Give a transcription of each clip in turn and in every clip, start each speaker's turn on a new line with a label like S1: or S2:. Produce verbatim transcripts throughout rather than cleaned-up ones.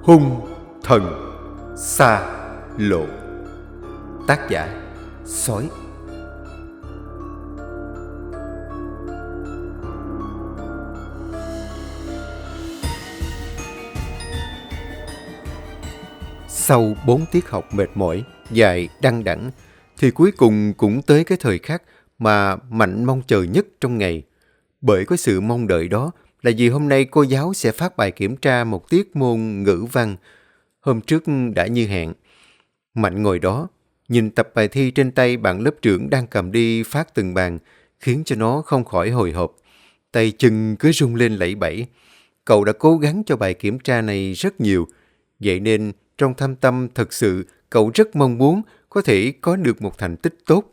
S1: Hung thần xa lộ. Tác giả Sói. Sau bốn tiết học mệt mỏi, dài, đăng đẳng, thì cuối cùng cũng tới cái thời khắc mà Mạnh mong chờ nhất trong ngày. Bởi có sự mong đợi đó là vì hôm nay cô giáo sẽ phát bài kiểm tra một tiết môn ngữ văn. Hôm trước đã như hẹn. Mạnh ngồi đó, nhìn tập bài thi trên tay bạn lớp trưởng đang cầm đi phát từng bàn, khiến cho nó không khỏi hồi hộp. Tay chân cứ rung lên lẩy bẩy. Cậu đã cố gắng cho bài kiểm tra này rất nhiều, vậy nên trong thâm tâm thật sự cậu rất mong muốn có thể có được một thành tích tốt.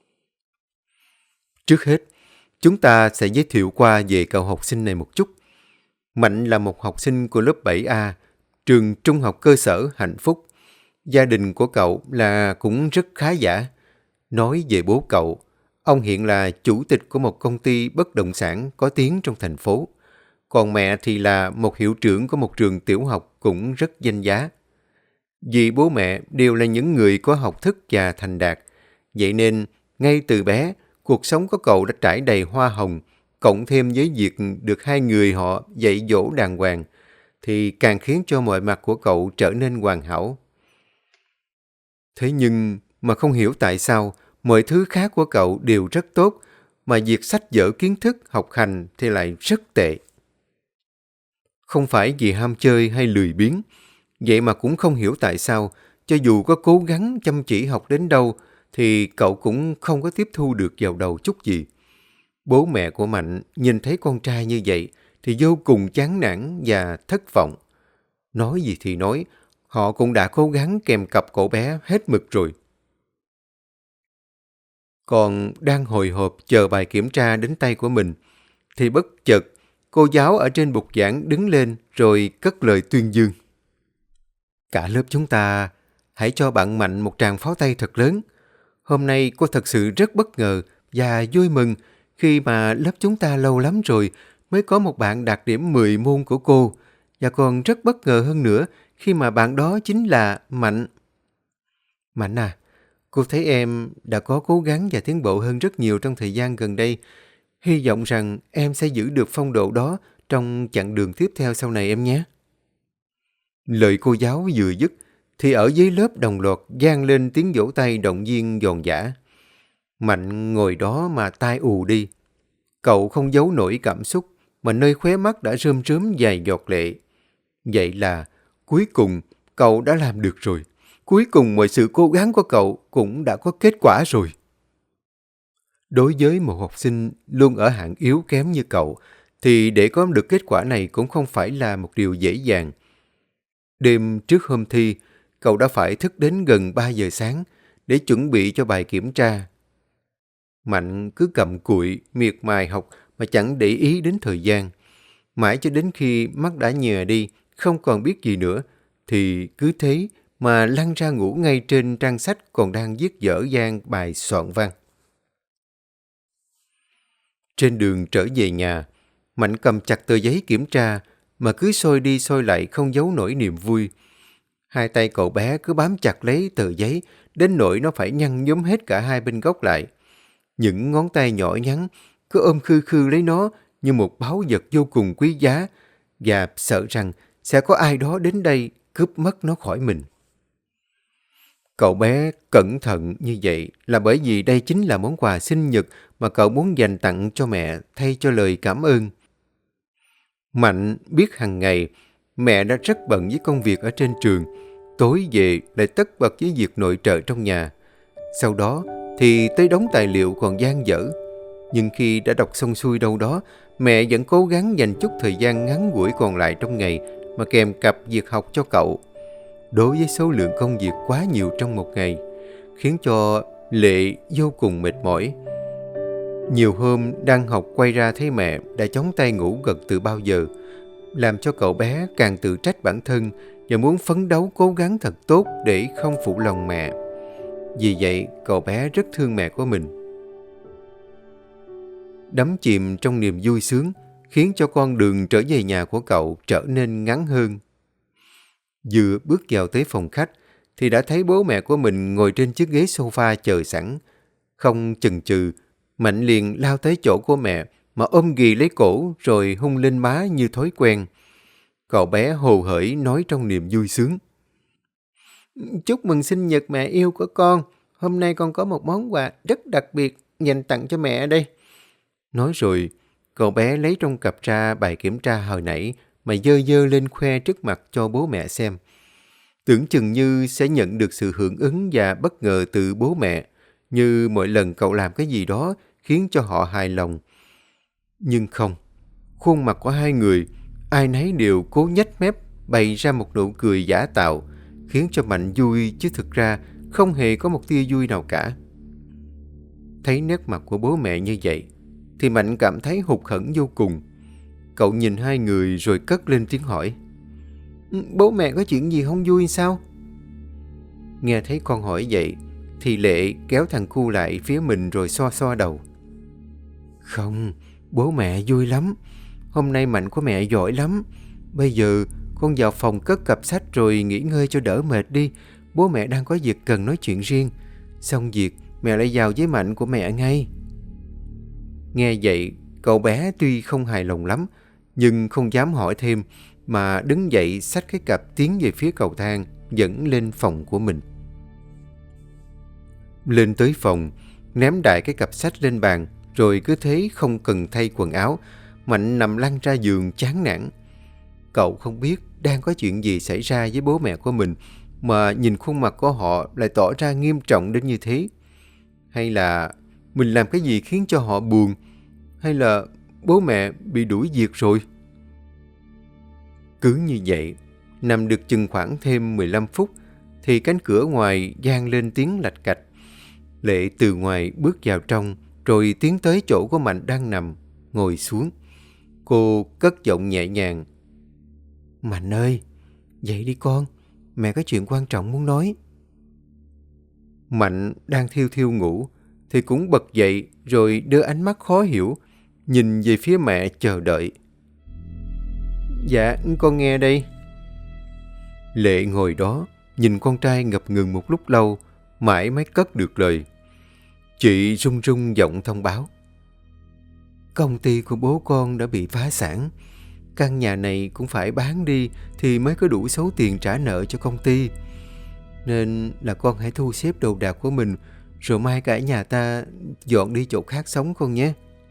S1: Trước hết, chúng ta sẽ giới thiệu qua về cậu học sinh này một chút. Mạnh là một học sinh của lớp bảy A, trường trung học cơ sở Hạnh Phúc. Gia đình của cậu là cũng rất khá giả. Nói về bố cậu, ông hiện là chủ tịch của một công ty bất động sản có tiếng trong thành phố. Còn mẹ thì là một hiệu trưởng của một trường tiểu học cũng rất danh giá. Vì bố mẹ đều là những người có học thức và thành đạt. Vậy nên, ngay từ bé, cuộc sống của cậu đã trải đầy hoa hồng, cộng thêm với việc được hai người họ dạy dỗ đàng hoàng, thì càng khiến cho mọi mặt của cậu trở nên hoàn hảo. Thế nhưng mà không hiểu tại sao mọi thứ khác của cậu đều rất tốt, mà việc sách vở kiến thức học hành thì lại rất tệ. Không phải vì ham chơi hay lười biếng, vậy mà cũng không hiểu tại sao, cho dù có cố gắng chăm chỉ học đến đâu, thì cậu cũng không có tiếp thu được vào đầu chút gì. Bố mẹ của Mạnh nhìn thấy con trai như vậy thì vô cùng chán nản và thất vọng. Nói gì thì nói, họ cũng đã cố gắng kèm cặp cậu bé hết mực rồi. Còn đang hồi hộp chờ bài kiểm tra đến tay của mình, thì bất chợt cô giáo ở trên bục giảng đứng lên rồi cất lời tuyên dương. Cả lớp chúng ta hãy cho bạn Mạnh một tràng pháo tay thật lớn. Hôm nay cô thật sự rất bất ngờ và vui mừng khi mà lớp chúng ta lâu lắm rồi mới có một bạn đạt điểm mười môn của cô. Và còn rất bất ngờ hơn nữa khi mà bạn đó chính là Mạnh. Mạnh à, cô thấy em đã có cố gắng và tiến bộ hơn rất nhiều trong thời gian gần đây. Hy vọng rằng em sẽ giữ được phong độ đó trong chặng đường tiếp theo sau này em nhé. Lời cô giáo vừa dứt thì ở dưới lớp đồng loạt vang lên tiếng vỗ tay động viên giòn giã. Mạnh ngồi đó mà tai ù đi. Cậu không giấu nổi cảm xúc mà nơi khóe mắt đã rơm rớm vài giọt lệ. Vậy là cuối cùng cậu đã làm được rồi. Cuối cùng mọi sự cố gắng của cậu cũng đã có kết quả rồi. Đối với một học sinh luôn ở hạng yếu kém như cậu, thì để có được kết quả này cũng không phải là một điều dễ dàng. Đêm trước hôm thi, cậu đã phải thức đến gần ba giờ sáng để chuẩn bị cho bài kiểm tra. Mạnh cứ cặm cụi, miệt mài học mà chẳng để ý đến thời gian. Mãi cho đến khi mắt đã nhòe đi, không còn biết gì nữa, thì cứ thế mà lăn ra ngủ ngay trên trang sách còn đang viết dở dang bài soạn văn. Trên đường trở về nhà, Mạnh cầm chặt tờ giấy kiểm tra mà cứ soi đi soi lại không giấu nổi niềm vui. Hai tay cậu bé cứ bám chặt lấy tờ giấy đến nỗi nó phải nhăn nhúm hết cả hai bên góc lại. Những ngón tay nhỏ nhắn cứ ôm khư khư lấy nó như một báu vật vô cùng quý giá và sợ rằng sẽ có ai đó đến đây cướp mất nó khỏi mình. Cậu bé cẩn thận như vậy là bởi vì đây chính là món quà sinh nhật mà cậu muốn dành tặng cho mẹ thay cho lời cảm ơn. Mạnh biết hàng ngày mẹ đã rất bận với công việc ở trên trường, tối về lại tất bật với việc nội trợ trong nhà. Sau đó thì tới đống tài liệu còn dang dở. Nhưng khi đã đọc xong xuôi đâu đó, mẹ vẫn cố gắng dành chút thời gian ngắn ngủi còn lại trong ngày mà kèm cặp việc học cho cậu. Đối với số lượng công việc quá nhiều trong một ngày, khiến cho Lệ vô cùng mệt mỏi. Nhiều hôm đang học quay ra thấy mẹ đã chống tay ngủ gật từ bao giờ, làm cho cậu bé càng tự trách bản thân và muốn phấn đấu cố gắng thật tốt để không phụ lòng mẹ. Vì vậy, cậu bé rất thương mẹ của mình. Đắm chìm trong niềm vui sướng khiến cho con đường trở về nhà của cậu trở nên ngắn hơn. Vừa bước vào tới phòng khách thì đã thấy bố mẹ của mình ngồi trên chiếc ghế sofa chờ sẵn. Không chần chừ, Mạnh liền lao tới chỗ của mẹ mà ôm ghì lấy cổ rồi hôn lên má như thói quen. Cậu bé hồ hởi nói trong niềm vui sướng. Chúc mừng sinh nhật mẹ yêu của con. Hôm nay con có một món quà rất đặc biệt dành tặng cho mẹ đây. Nói rồi, cậu bé lấy trong cặp ra bài kiểm tra hồi nãy mà dơ dơ lên khoe trước mặt cho bố mẹ xem. Tưởng chừng như sẽ nhận được sự hưởng ứng và bất ngờ từ bố mẹ, như mỗi lần cậu làm cái gì đó khiến cho họ hài lòng. Nhưng không, khuôn mặt của hai người, ai nấy đều cố nhếch mép bày ra một nụ cười giả tạo, khiến cho Mạnh vui chứ thực ra không hề có một tia vui nào cả. Thấy nét mặt của bố mẹ như vậy, thì Mạnh cảm thấy hụt hẫng vô cùng. Cậu nhìn hai người rồi cất lên tiếng hỏi. Bố mẹ có chuyện gì không vui sao? Nghe thấy con hỏi vậy, thì Lệ kéo thằng cu lại phía mình rồi xoa xoa đầu. Không, bố mẹ vui lắm. Hôm nay Mạnh của mẹ giỏi lắm. Bây giờ con vào phòng cất cặp sách rồi nghỉ ngơi cho đỡ mệt đi. Bố mẹ đang có việc cần nói chuyện riêng. Xong việc, mẹ lại vào với Mạnh của mẹ ngay. Nghe vậy, cậu bé tuy không hài lòng lắm, nhưng không dám hỏi thêm, mà đứng dậy xách cái cặp tiến về phía cầu thang, dẫn lên phòng của mình. Lên tới phòng, ném đại cái cặp sách lên bàn, rồi cứ thế không cần thay quần áo, Mạnh nằm lăn ra giường chán nản. Cậu không biết đang có chuyện gì xảy ra với bố mẹ của mình, mà nhìn khuôn mặt của họ lại tỏ ra nghiêm trọng đến như thế. Hay là mình làm cái gì khiến cho họ buồn? Hay là bố mẹ bị đuổi việc rồi? Cứ như vậy, nằm được chừng khoảng thêm mười lăm phút, thì cánh cửa ngoài vang lên tiếng lạch cạch. Lệ từ ngoài bước vào trong, rồi tiến tới chỗ của Mạnh đang nằm, ngồi xuống. Cô cất giọng nhẹ nhàng. Mạnh ơi, dậy đi con, mẹ có chuyện quan trọng muốn nói. Mạnh đang thiêu thiêu ngủ, thì cũng bật dậy rồi đưa ánh mắt khó hiểu, nhìn về phía mẹ chờ đợi. Dạ, con nghe đây. Lệ ngồi đó, nhìn con trai ngập ngừng một lúc lâu, mãi mới cất được lời. Chị run run giọng thông báo. Công ty của bố con đã bị phá sản. Căn nhà này cũng phải bán đi thì mới có đủ số tiền trả nợ cho công ty. Nên là con hãy thu xếp đồ đạc của mình, rồi mai cả nhà ta dọn đi chỗ khác sống con nhé.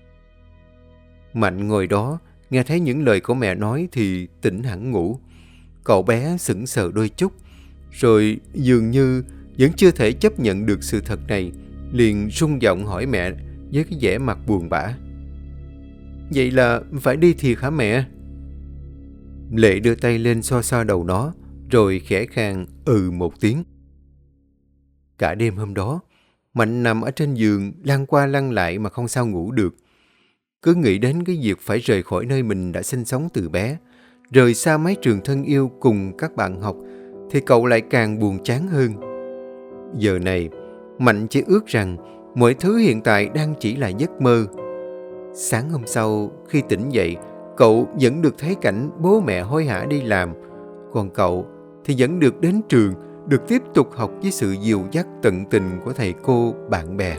S1: Mạnh ngồi đó, nghe thấy những lời của mẹ nói thì tỉnh hẳn ngủ. Cậu bé sững sờ đôi chút, rồi dường như vẫn chưa thể chấp nhận được sự thật này, liền run giọng hỏi mẹ với cái vẻ mặt buồn bã. Vậy là phải đi thiệt hả mẹ? Lệ đưa tay lên xoa xoa đầu nó, rồi khẽ khàng ừ một tiếng. Cả đêm hôm đó, Mạnh nằm ở trên giường lăn qua lăn lại mà không sao ngủ được. Cứ nghĩ đến cái việc phải rời khỏi nơi mình đã sinh sống từ bé, rời xa mái trường thân yêu cùng các bạn học, thì cậu lại càng buồn chán hơn. Giờ này, Mạnh chỉ ước rằng mọi thứ hiện tại đang chỉ là giấc mơ. Sáng hôm sau, khi tỉnh dậy, cậu vẫn được thấy cảnh bố mẹ hối hả đi làm, còn cậu thì vẫn được đến trường, được tiếp tục học với sự dìu dắt tận tình của thầy cô, bạn bè.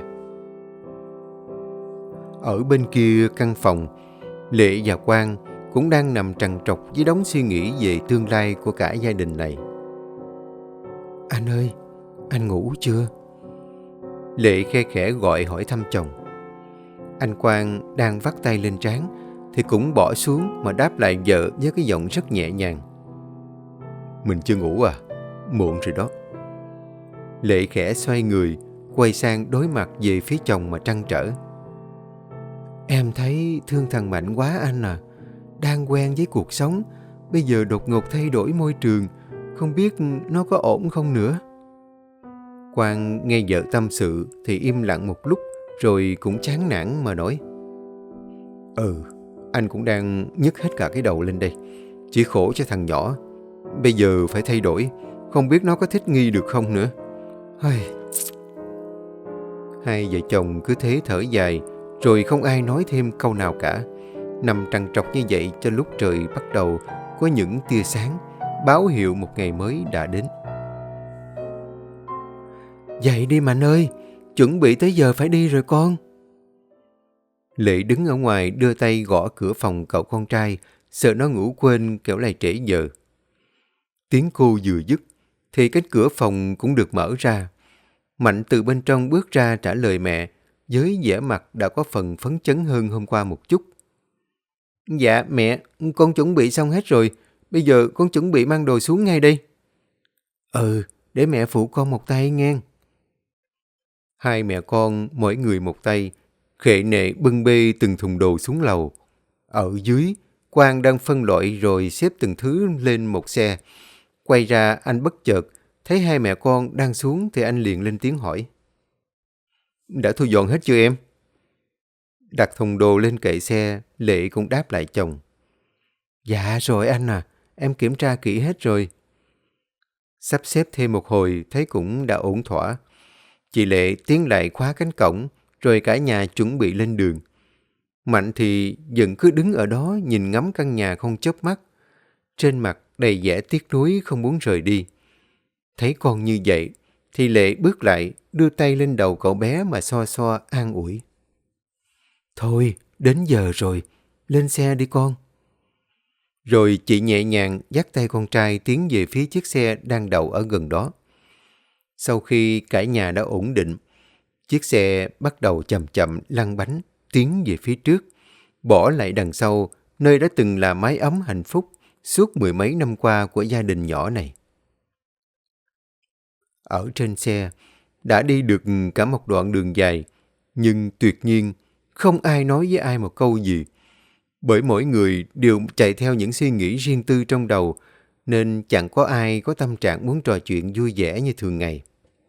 S1: Ở bên kia căn phòng, Lệ và Quang cũng đang nằm trằn trọc với đống suy nghĩ về tương lai của cả gia đình này. Anh ơi, anh ngủ chưa? Lệ khe khẽ gọi hỏi thăm chồng. Anh Quang đang vắt tay lên trán thì cũng bỏ xuống mà đáp lại vợ với cái giọng rất nhẹ nhàng. Mình chưa ngủ à? Muộn rồi đó. Lệ khẽ xoay người, quay sang đối mặt về phía chồng mà trăn trở. Em thấy thương thằng Mạnh quá anh à. Đang quen với cuộc sống, bây giờ đột ngột thay đổi môi trường, không biết nó có ổn không nữa. Quang nghe vợ tâm sự thì im lặng một lúc, rồi cũng chán nản mà nói. Ừ, anh cũng đang nhức hết cả cái đầu lên đây. Chỉ khổ cho thằng nhỏ. Bây giờ phải thay đổi, không biết nó có thích nghi được không nữa. Hơi... Hai vợ chồng cứ thế thở dài, rồi không ai nói thêm câu nào cả. Nằm trằn trọc như vậy cho lúc trời bắt đầu có những tia sáng, báo hiệu một ngày mới đã đến. Dậy đi Mạnh ơi, chuẩn bị tới giờ phải đi rồi con. Lệ đứng ở ngoài đưa tay gõ cửa phòng cậu con trai, sợ nó ngủ quên kẻo lại trễ giờ. Tiếng cô vừa dứt, thì cánh cửa phòng cũng được mở ra. Mạnh từ bên trong bước ra trả lời mẹ, với vẻ mặt đã có phần phấn chấn hơn hôm qua một chút. Dạ mẹ, con chuẩn bị xong hết rồi, bây giờ con chuẩn bị mang đồ xuống ngay đây. Ừ, để mẹ phụ con một tay nghe. Hai mẹ con mỗi người một tay, khệ nệ bưng bê từng thùng đồ xuống lầu. Ở dưới, Quang đang phân loại rồi xếp từng thứ lên một xe. Quay ra anh bất chợt, thấy hai mẹ con đang xuống thì anh liền lên tiếng hỏi. Đã thu dọn hết chưa em? Đặt thùng đồ lên kệ xe, Lệ cũng đáp lại chồng. Dạ rồi anh à, em kiểm tra kỹ hết rồi. Sắp xếp thêm một hồi thấy cũng đã ổn thỏa. Chị Lệ tiến lại khóa cánh cổng, rồi cả nhà chuẩn bị lên đường. Mạnh thì vẫn cứ đứng ở đó nhìn ngắm căn nhà không chớp mắt. Trên mặt đầy vẻ tiếc nuối không muốn rời đi. Thấy con như vậy, thì Lệ bước lại, đưa tay lên đầu cậu bé mà xoa xoa an ủi. Thôi, đến giờ rồi, lên xe đi con. Rồi chị nhẹ nhàng dắt tay con trai tiến về phía chiếc xe đang đậu ở gần đó. Sau khi cả nhà đã ổn định, chiếc xe bắt đầu chậm chậm lăn bánh, tiến về phía trước, bỏ lại đằng sau nơi đã từng là mái ấm hạnh phúc suốt mười mấy năm qua của gia đình nhỏ này. Ở trên xe, đã đi được cả một đoạn đường dài, nhưng tuyệt nhiên không ai nói với ai một câu gì. Bởi mỗi người đều chạy theo những suy nghĩ riêng tư trong đầu, nên chẳng có ai có tâm trạng muốn trò chuyện vui vẻ như thường ngày.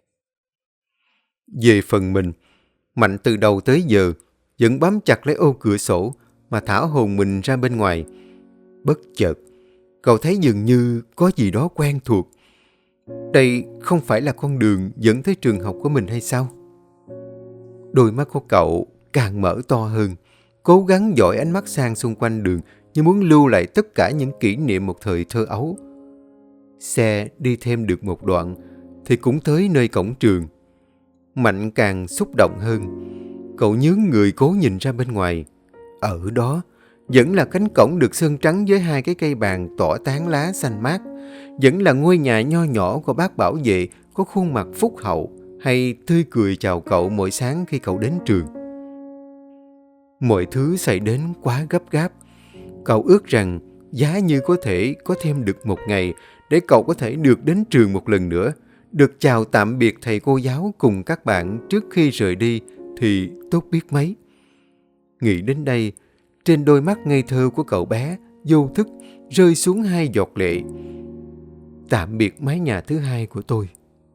S1: Về phần mình, Mạnh từ đầu tới giờ vẫn bám chặt lấy ô cửa sổ mà thả hồn mình ra bên ngoài. Bất chợt, cậu thấy dường như có gì đó quen thuộc. Đây không phải là con đường dẫn tới trường học của mình hay sao? Đôi mắt của cậu càng mở to hơn, cố gắng dõi ánh mắt sang xung quanh đường như muốn lưu lại tất cả những kỷ niệm một thời thơ ấu. Xe đi thêm được một đoạn thì cũng tới nơi cổng trường. Mạnh càng xúc động hơn. Cậu nhướng người cố nhìn ra bên ngoài. Ở đó vẫn là cánh cổng được sơn trắng với hai cái cây bàng tỏa tán lá xanh mát. Vẫn là ngôi nhà nho nhỏ của bác bảo vệ có khuôn mặt phúc hậu hay tươi cười chào cậu mỗi sáng khi cậu đến trường. Mọi thứ xảy đến quá gấp gáp. Cậu ước rằng giá như có thể có thêm được một ngày để cậu có thể được đến trường một lần nữa, được chào tạm biệt thầy cô giáo cùng các bạn trước khi rời đi thì tốt biết mấy. Nghĩ đến đây, trên đôi mắt ngây thơ của cậu bé vô thức rơi xuống hai giọt lệ. Tạm biệt mái nhà thứ hai của tôi.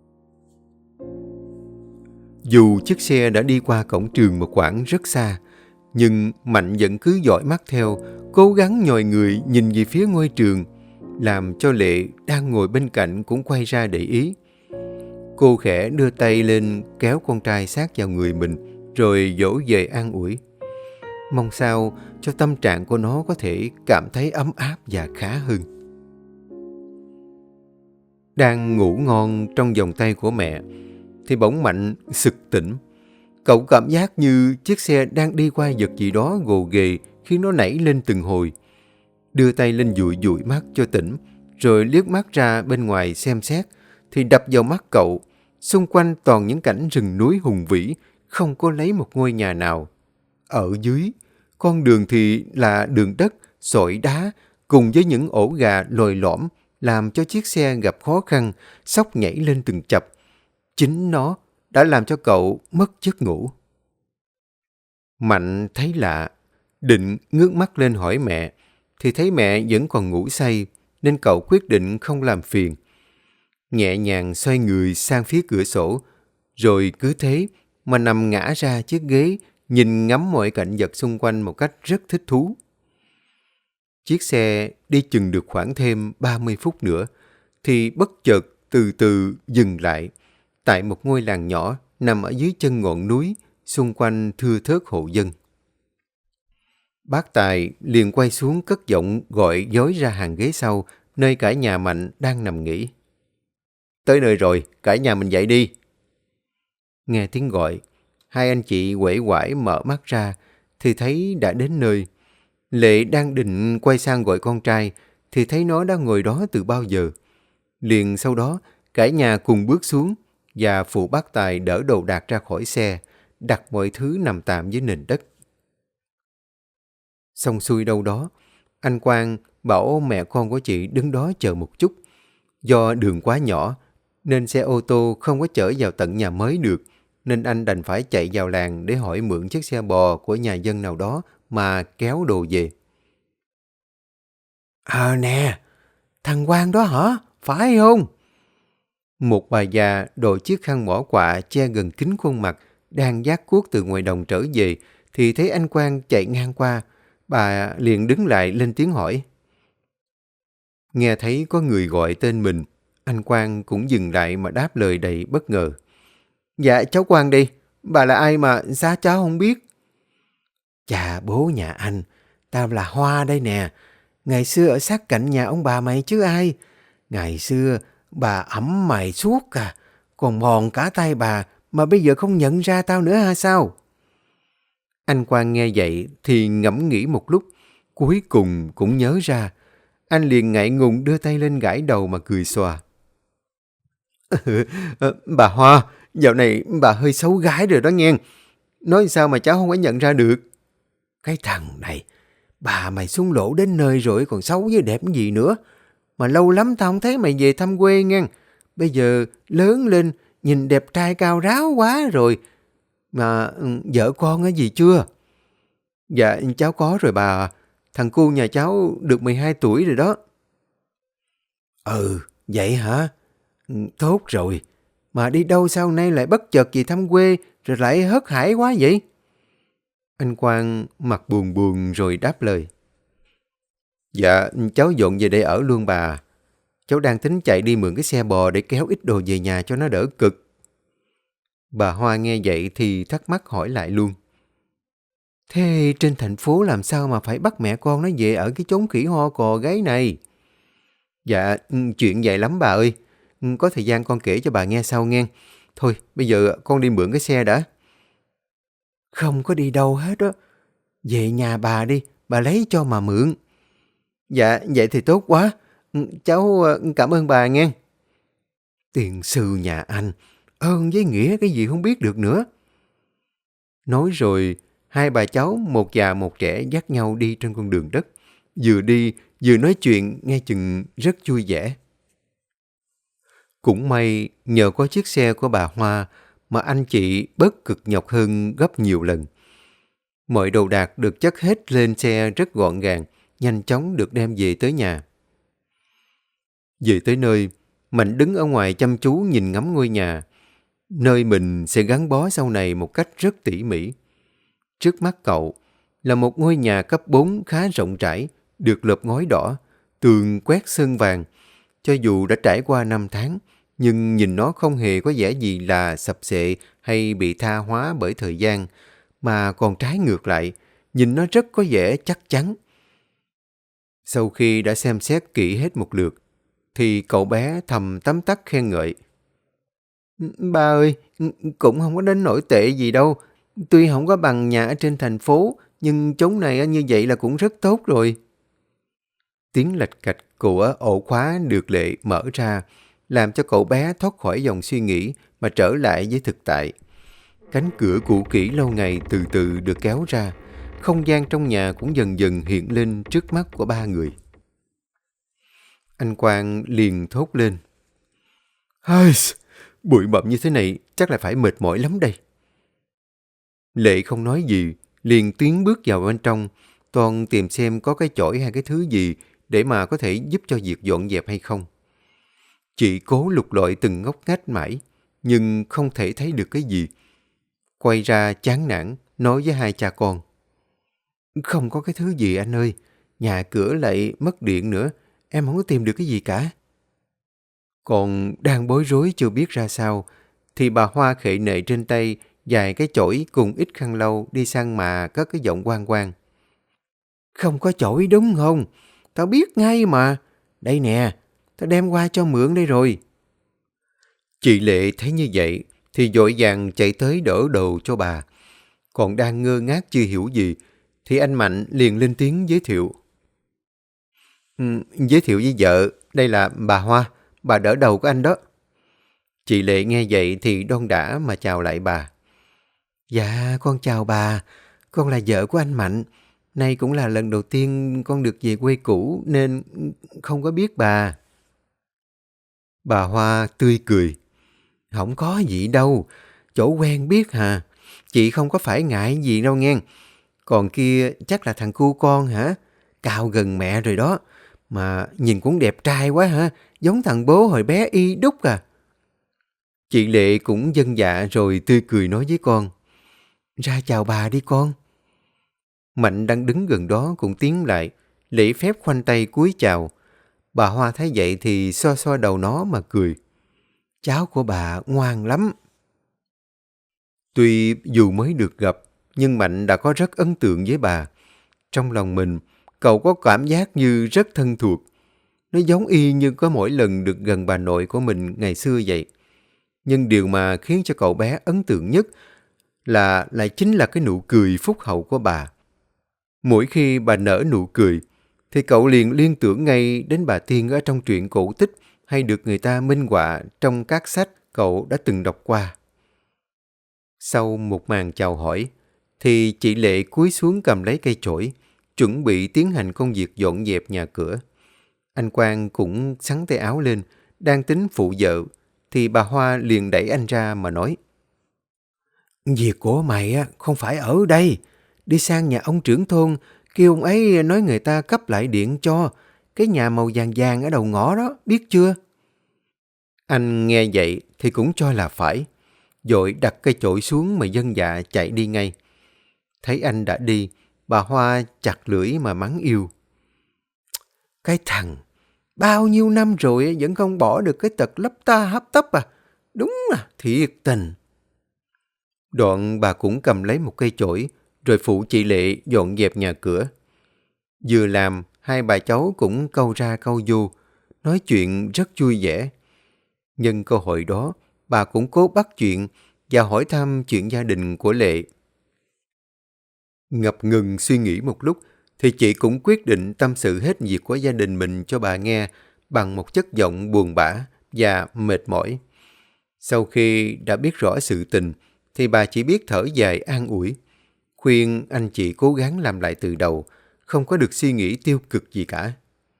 S1: Dù chiếc xe đã đi qua cổng trường một quãng rất xa, nhưng Mạnh vẫn cứ dõi mắt theo, cố gắng nhòi người nhìn về phía ngôi trường, làm cho Lệ đang ngồi bên cạnh cũng quay ra để ý. Cô khẽ đưa tay lên kéo con trai sát vào người mình, rồi dỗ về an ủi. Mong sao cho tâm trạng của nó có thể cảm thấy ấm áp và khá hơn. Đang ngủ ngon trong vòng tay của mẹ, thì bỗng Mạnh sực tỉnh. Cậu cảm giác như chiếc xe đang đi qua vật gì đó gồ ghề khiến nó nảy lên từng hồi. Đưa tay lên dụi dụi mắt cho tỉnh, rồi liếc mắt ra bên ngoài xem xét, thì đập vào mắt cậu. Xung quanh toàn những cảnh rừng núi hùng vĩ, không có lấy một ngôi nhà nào. Ở dưới, con đường thì là đường đất, sỏi đá, cùng với những ổ gà lồi lõm, làm cho chiếc xe gặp khó khăn, sóc nhảy lên từng chập. Chính nó đã làm cho cậu mất giấc ngủ. Mạnh thấy lạ, định ngước mắt lên hỏi mẹ, thì thấy mẹ vẫn còn ngủ say, nên cậu quyết định không làm phiền. Nhẹ nhàng xoay người sang phía cửa sổ, rồi cứ thế mà nằm ngã ra chiếc ghế, nhìn ngắm mọi cảnh vật xung quanh một cách rất thích thú. Chiếc xe đi chừng được khoảng thêm ba mươi phút nữa, thì bất chợt từ từ dừng lại, tại một ngôi làng nhỏ nằm ở dưới chân ngọn núi, xung quanh thưa thớt hộ dân. Bác Tài liền quay xuống cất giọng gọi dối ra hàng ghế sau nơi cả nhà Mạnh đang nằm nghỉ. Tới nơi rồi, cả nhà mình dậy đi. Nghe tiếng gọi, hai anh chị uể oải mở mắt ra thì thấy đã đến nơi. Lệ đang định quay sang gọi con trai thì thấy nó đã ngồi đó từ bao giờ. Liền sau đó, cả nhà cùng bước xuống và phụ bác Tài đỡ đồ đạc ra khỏi xe, đặt mọi thứ nằm tạm dưới nền đất. Xong xuôi đâu đó, anh Quang bảo mẹ con của chị đứng đó chờ một chút. Do đường quá nhỏ, nên xe ô tô không có chở vào tận nhà mới được, nên anh đành phải chạy vào làng để hỏi mượn chiếc xe bò của nhà dân nào đó mà kéo đồ về. Ờ nè, thằng Quang đó hả? Phải không? Một bà già đội chiếc khăn mỏ quạ che gần kín khuôn mặt, đang vác cuốc từ ngoài đồng trở về, thì thấy anh Quang chạy ngang qua. Bà liền đứng lại lên tiếng hỏi. Nghe thấy có người gọi tên mình, anh Quang cũng dừng lại mà đáp lời đầy bất ngờ. Dạ cháu Quang đi, bà là ai mà sao cháu không biết? Chà bố nhà anh, tao là Hoa đây nè. Ngày xưa ở sát cạnh nhà ông bà mày chứ ai. Ngày xưa bà ẵm mày suốt à, còn mòn cả tay bà mà bây giờ không nhận ra tao nữa ha sao? Anh Quang nghe vậy thì ngẫm nghĩ một lúc, cuối cùng cũng nhớ ra. Anh liền ngại ngùng đưa tay lên gãi đầu mà cười xòa. Bà Hoa, dạo này bà hơi xấu gái rồi đó nghe. Nói sao mà cháu không có nhận ra được? Cái thằng này, bà mày xuống lỗ đến nơi rồi còn xấu với đẹp gì nữa. Mà lâu lắm tao không thấy mày về thăm quê nghe. Bây giờ lớn lên, nhìn đẹp trai cao ráo quá rồi. Mà vợ con cái gì chưa? Dạ cháu có rồi bà. Thằng cu nhà cháu được mười hai tuổi rồi đó. Ừ, vậy hả? Tốt rồi. Mà đi đâu sau nay lại bất chợt về thăm quê rồi lại hớt hải quá vậy? Anh Quang mặt buồn buồn rồi đáp lời. Dạ, cháu dọn về đây ở luôn bà. Cháu đang tính chạy đi mượn cái xe bò để kéo ít đồ về nhà cho nó đỡ cực. Bà Hoa nghe vậy thì thắc mắc hỏi lại luôn. Thế trên thành phố làm sao mà phải bắt mẹ con nó về ở cái chốn khỉ ho cò gáy này? Dạ, chuyện vậy lắm bà ơi. Có thời gian con kể cho bà nghe sau nghe. Thôi, bây giờ con đi mượn cái xe đã. Không có đi đâu hết á. Về nhà bà đi, bà lấy cho mà mượn. Dạ, vậy thì tốt quá. Cháu cảm ơn bà nghe. Tiền sư nhà anh, ơn với nghĩa cái gì không biết được nữa. Nói rồi, hai bà cháu một già một trẻ dắt nhau đi trên con đường đất. Vừa đi, vừa nói chuyện nghe chừng rất vui vẻ. Cũng may nhờ có chiếc xe của bà Hoa mà anh chị bớt cực nhọc hơn gấp nhiều lần. Mọi đồ đạc được chất hết lên xe rất gọn gàng, nhanh chóng được đem về tới nhà. Về tới nơi, Mạnh đứng ở ngoài chăm chú nhìn ngắm ngôi nhà, nơi mình sẽ gắn bó sau này một cách rất tỉ mỉ. Trước mắt cậu là một ngôi nhà cấp bốn khá rộng rãi, được lợp ngói đỏ, tường quét sơn vàng. Cho dù đã trải qua năm tháng, nhưng nhìn nó không hề có vẻ gì là sập xệ hay bị tha hóa bởi thời gian, mà còn trái ngược lại, nhìn nó rất có vẻ chắc chắn. Sau khi đã xem xét kỹ hết một lượt, thì cậu bé thầm tấm tắc khen ngợi. Ba ơi, cũng không có đến nổi tệ gì đâu. Tuy không có bằng nhà ở trên thành phố, nhưng chốn này như vậy là cũng rất tốt rồi. Tiếng lạch cạch của ổ khóa được Lệ mở ra, làm cho cậu bé thoát khỏi dòng suy nghĩ mà trở lại với thực tại. Cánh cửa cũ kỹ lâu ngày từ từ được kéo ra, không gian trong nhà cũng dần dần hiện lên trước mắt của ba người. Anh Quang liền thốt lên. Hây, bụi bặm như thế này chắc là phải mệt mỏi lắm đây. Lệ không nói gì, liền tiến bước vào bên trong, toàn tìm xem có cái chổi hay cái thứ gì để mà có thể giúp cho việc dọn dẹp hay không. Chị cố lục lọi từng ngóc ngách mãi, nhưng không thể thấy được cái gì. Quay ra chán nản, nói với hai cha con. Không có cái thứ gì anh ơi, nhà cửa lại mất điện nữa, em không có tìm được cái gì cả. Còn đang bối rối chưa biết ra sao, thì bà Hoa khệ nệ trên tay vài cái chổi cùng ít khăn lau đi sang mà cất cái giọng quang quang. Không có chổi đúng không? Tao biết ngay mà. Đây nè, tao đem qua cho mượn đây rồi. Chị Lệ thấy như vậy thì vội vàng chạy tới đỡ đầu cho bà. Còn đang ngơ ngác chưa hiểu gì thì anh Mạnh liền lên tiếng giới thiệu. Ừ, giới thiệu với vợ, đây là bà Hoa, bà đỡ đầu của anh đó. Chị Lệ nghe vậy thì đon đả mà chào lại bà. Dạ, con chào bà, con là vợ của anh Mạnh. Nay cũng là lần đầu tiên con được về quê cũ nên không có biết bà. Bà Hoa tươi cười. Không có gì đâu, chỗ quen biết hà. Chị không có phải ngại gì đâu nghe. Còn kia chắc là thằng cu con hả? Cao gần mẹ rồi đó. Mà nhìn cũng đẹp trai quá hả? Giống thằng bố hồi bé y đúc à. Chị Lệ cũng vâng dạ rồi tươi cười nói với con. Ra chào bà đi con. Mạnh đang đứng gần đó cũng tiến lại, lễ phép khoanh tay cúi chào. Bà Hoa thấy vậy thì xoa xoa đầu nó mà cười. Cháu của bà ngoan lắm. Tuy dù mới được gặp, nhưng Mạnh đã có rất ấn tượng với bà. Trong lòng mình, cậu có cảm giác như rất thân thuộc. Nó giống y như có mỗi lần được gần bà nội của mình ngày xưa vậy. Nhưng điều mà khiến cho cậu bé ấn tượng nhất là lại chính là cái nụ cười phúc hậu của bà. Mỗi khi bà nở nụ cười, thì cậu liền liên tưởng ngay đến bà Tiên ở trong truyện cổ tích hay được người ta minh họa trong các sách cậu đã từng đọc qua. Sau một màn chào hỏi, thì chị Lệ cúi xuống cầm lấy cây chổi, chuẩn bị tiến hành công việc dọn dẹp nhà cửa. Anh Quang cũng xắn tay áo lên, đang tính phụ vợ, thì bà Hoa liền đẩy anh ra mà nói. Việc của mày á không phải ở đây, đi sang nhà ông trưởng thôn, kêu ông ấy nói người ta cấp lại điện cho, cái nhà màu vàng vàng ở đầu ngõ đó, biết chưa? Anh nghe vậy thì cũng cho là phải, vội đặt cây chổi xuống mà vâng dạ chạy đi ngay. Thấy anh đã đi, bà Hoa chặt lưỡi mà mắng yêu. Cái thằng, bao nhiêu năm rồi vẫn không bỏ được cái tật lấp ta hấp tấp à, đúng là thiệt tình. Đoạn bà cũng cầm lấy một cây chổi, rồi phụ chị Lệ dọn dẹp nhà cửa. Vừa làm, hai bà cháu cũng câu ra câu vô, nói chuyện rất vui vẻ. Nhân cơ hội đó, bà cũng cố bắt chuyện và hỏi thăm chuyện gia đình của Lệ. Ngập ngừng suy nghĩ một lúc, thì chị cũng quyết định tâm sự hết việc của gia đình mình cho bà nghe bằng một chất giọng buồn bã và mệt mỏi. Sau khi đã biết rõ sự tình, thì bà chỉ biết thở dài an ủi, khuyên anh chị cố gắng làm lại từ đầu, không có được suy nghĩ tiêu cực gì cả.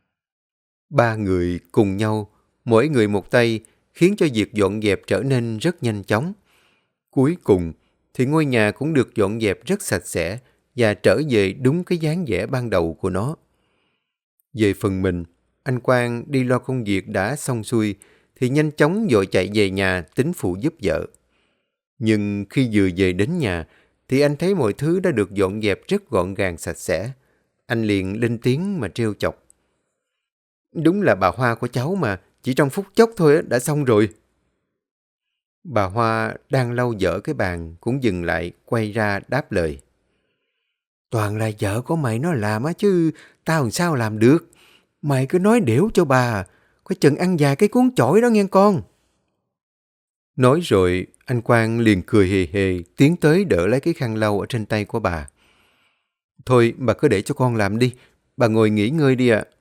S1: Ba người cùng nhau, mỗi người một tay, khiến cho việc dọn dẹp trở nên rất nhanh chóng. Cuối cùng, thì ngôi nhà cũng được dọn dẹp rất sạch sẽ và trở về đúng cái dáng vẻ ban đầu của nó. Về phần mình, anh Quang đi lo công việc đã xong xuôi, thì nhanh chóng vội chạy về nhà tính phụ giúp vợ. Nhưng khi vừa về đến nhà, thì anh thấy mọi thứ đã được dọn dẹp rất gọn gàng sạch sẽ. Anh liền lên tiếng mà trêu chọc. Đúng là bà Hoa của cháu mà, chỉ trong phút chốc thôi đã xong rồi. Bà Hoa đang lau dở cái bàn cũng dừng lại quay ra đáp lời. Toàn là vợ của mày nó làm á chứ tao làm sao làm được. Mày cứ nói đểu cho bà, có chừng ăn vài cái cuốn chổi đó nghe con. Nói rồi, anh Quang liền cười hề hề tiến tới đỡ lấy cái khăn lau ở trên tay của bà. Thôi bà cứ để cho con làm đi, bà ngồi nghỉ ngơi đi ạ.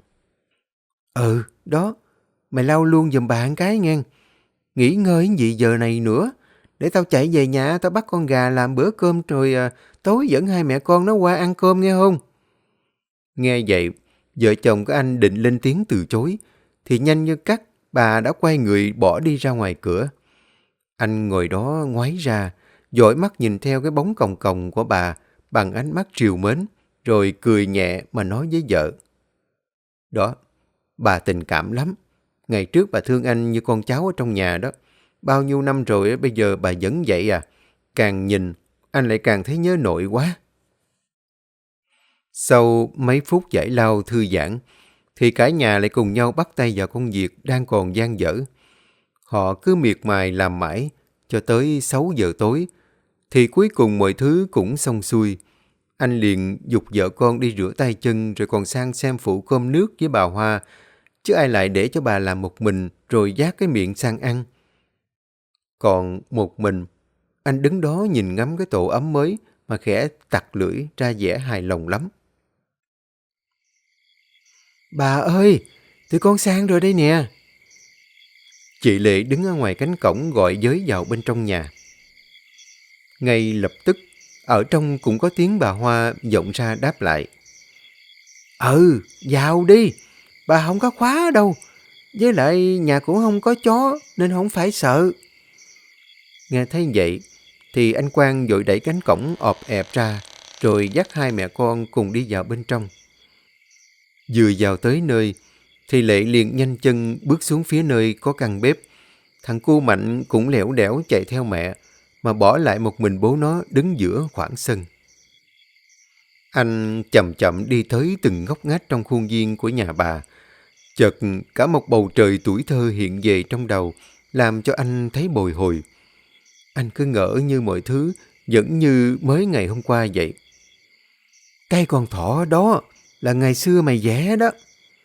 S1: Ừ, đó, mày lau luôn giùm bà một cái nghe. Nghỉ ngơi gì giờ này nữa, để tao chạy về nhà tao bắt con gà làm bữa cơm rồi à, tối dẫn hai mẹ con nó qua ăn cơm nghe không? Nghe vậy, vợ chồng của anh định lên tiếng từ chối, thì nhanh như cắt bà đã quay người bỏ đi ra ngoài cửa. Anh ngồi đó ngoái ra, dõi mắt nhìn theo cái bóng còng còng của bà bằng ánh mắt trìu mến, rồi cười nhẹ mà nói với vợ. Đó, bà tình cảm lắm. Ngày trước bà thương anh như con cháu ở trong nhà đó. Bao nhiêu năm rồi bây giờ bà vẫn vậy à. Càng nhìn, anh lại càng thấy nhớ nội quá. Sau mấy phút giải lao thư giãn, thì cả nhà lại cùng nhau bắt tay vào công việc đang còn dang dở. Họ cứ miệt mài làm mãi, cho tới sáu giờ tối, thì cuối cùng mọi thứ cũng xong xuôi. Anh liền giục vợ con đi rửa tay chân rồi còn sang xem phụ cơm nước với bà Hoa, chứ ai lại để cho bà làm một mình rồi vác cái miệng sang ăn. Còn một mình, anh đứng đó nhìn ngắm cái tổ ấm mới mà khẽ tặc lưỡi ra vẻ hài lòng lắm. Bà ơi, tụi con sang rồi đây nè. Chị Lệ đứng ở ngoài cánh cổng gọi giới vào bên trong nhà. Ngay lập tức, ở trong cũng có tiếng bà Hoa vọng ra đáp lại. Ừ, vào đi, bà không có khóa đâu. Với lại nhà cũng không có chó nên không phải sợ. Nghe thấy vậy thì anh Quang vội đẩy cánh cổng ọp ẹp ra rồi dắt hai mẹ con cùng đi vào bên trong. Vừa vào tới nơi thì Lệ liền nhanh chân bước xuống phía nơi có căn bếp. Thằng cu Mạnh cũng lẻo đẻo chạy theo mẹ mà bỏ lại một mình bố nó đứng giữa khoảng sân. Anh chậm chậm đi tới từng ngóc ngách trong khuôn viên của nhà bà. Chợt cả một bầu trời tuổi thơ hiện về trong đầu làm cho anh thấy bồi hồi. Anh cứ ngỡ như mọi thứ vẫn như mới ngày hôm qua vậy. Cây con thỏ đó là ngày xưa mày vẽ đó.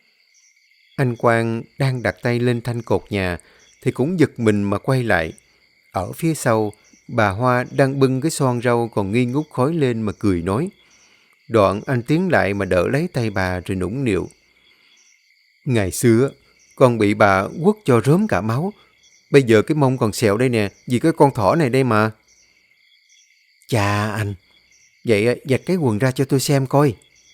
S1: Anh Quang đang đặt tay lên thanh cột nhà thì cũng giật mình mà quay lại. Ở phía sau, bà Hoa đang bưng cái xoan rau còn nghi ngút khói lên mà cười nói. Đoạn anh tiến lại mà đỡ lấy tay bà rồi nũng nịu. Ngày xưa, con bị bà quất cho rớm cả máu. Bây giờ cái mông còn sẹo đây nè, vì cái con thỏ này đây mà. Chà anh, vậy giặt cái quần ra cho tôi xem coi.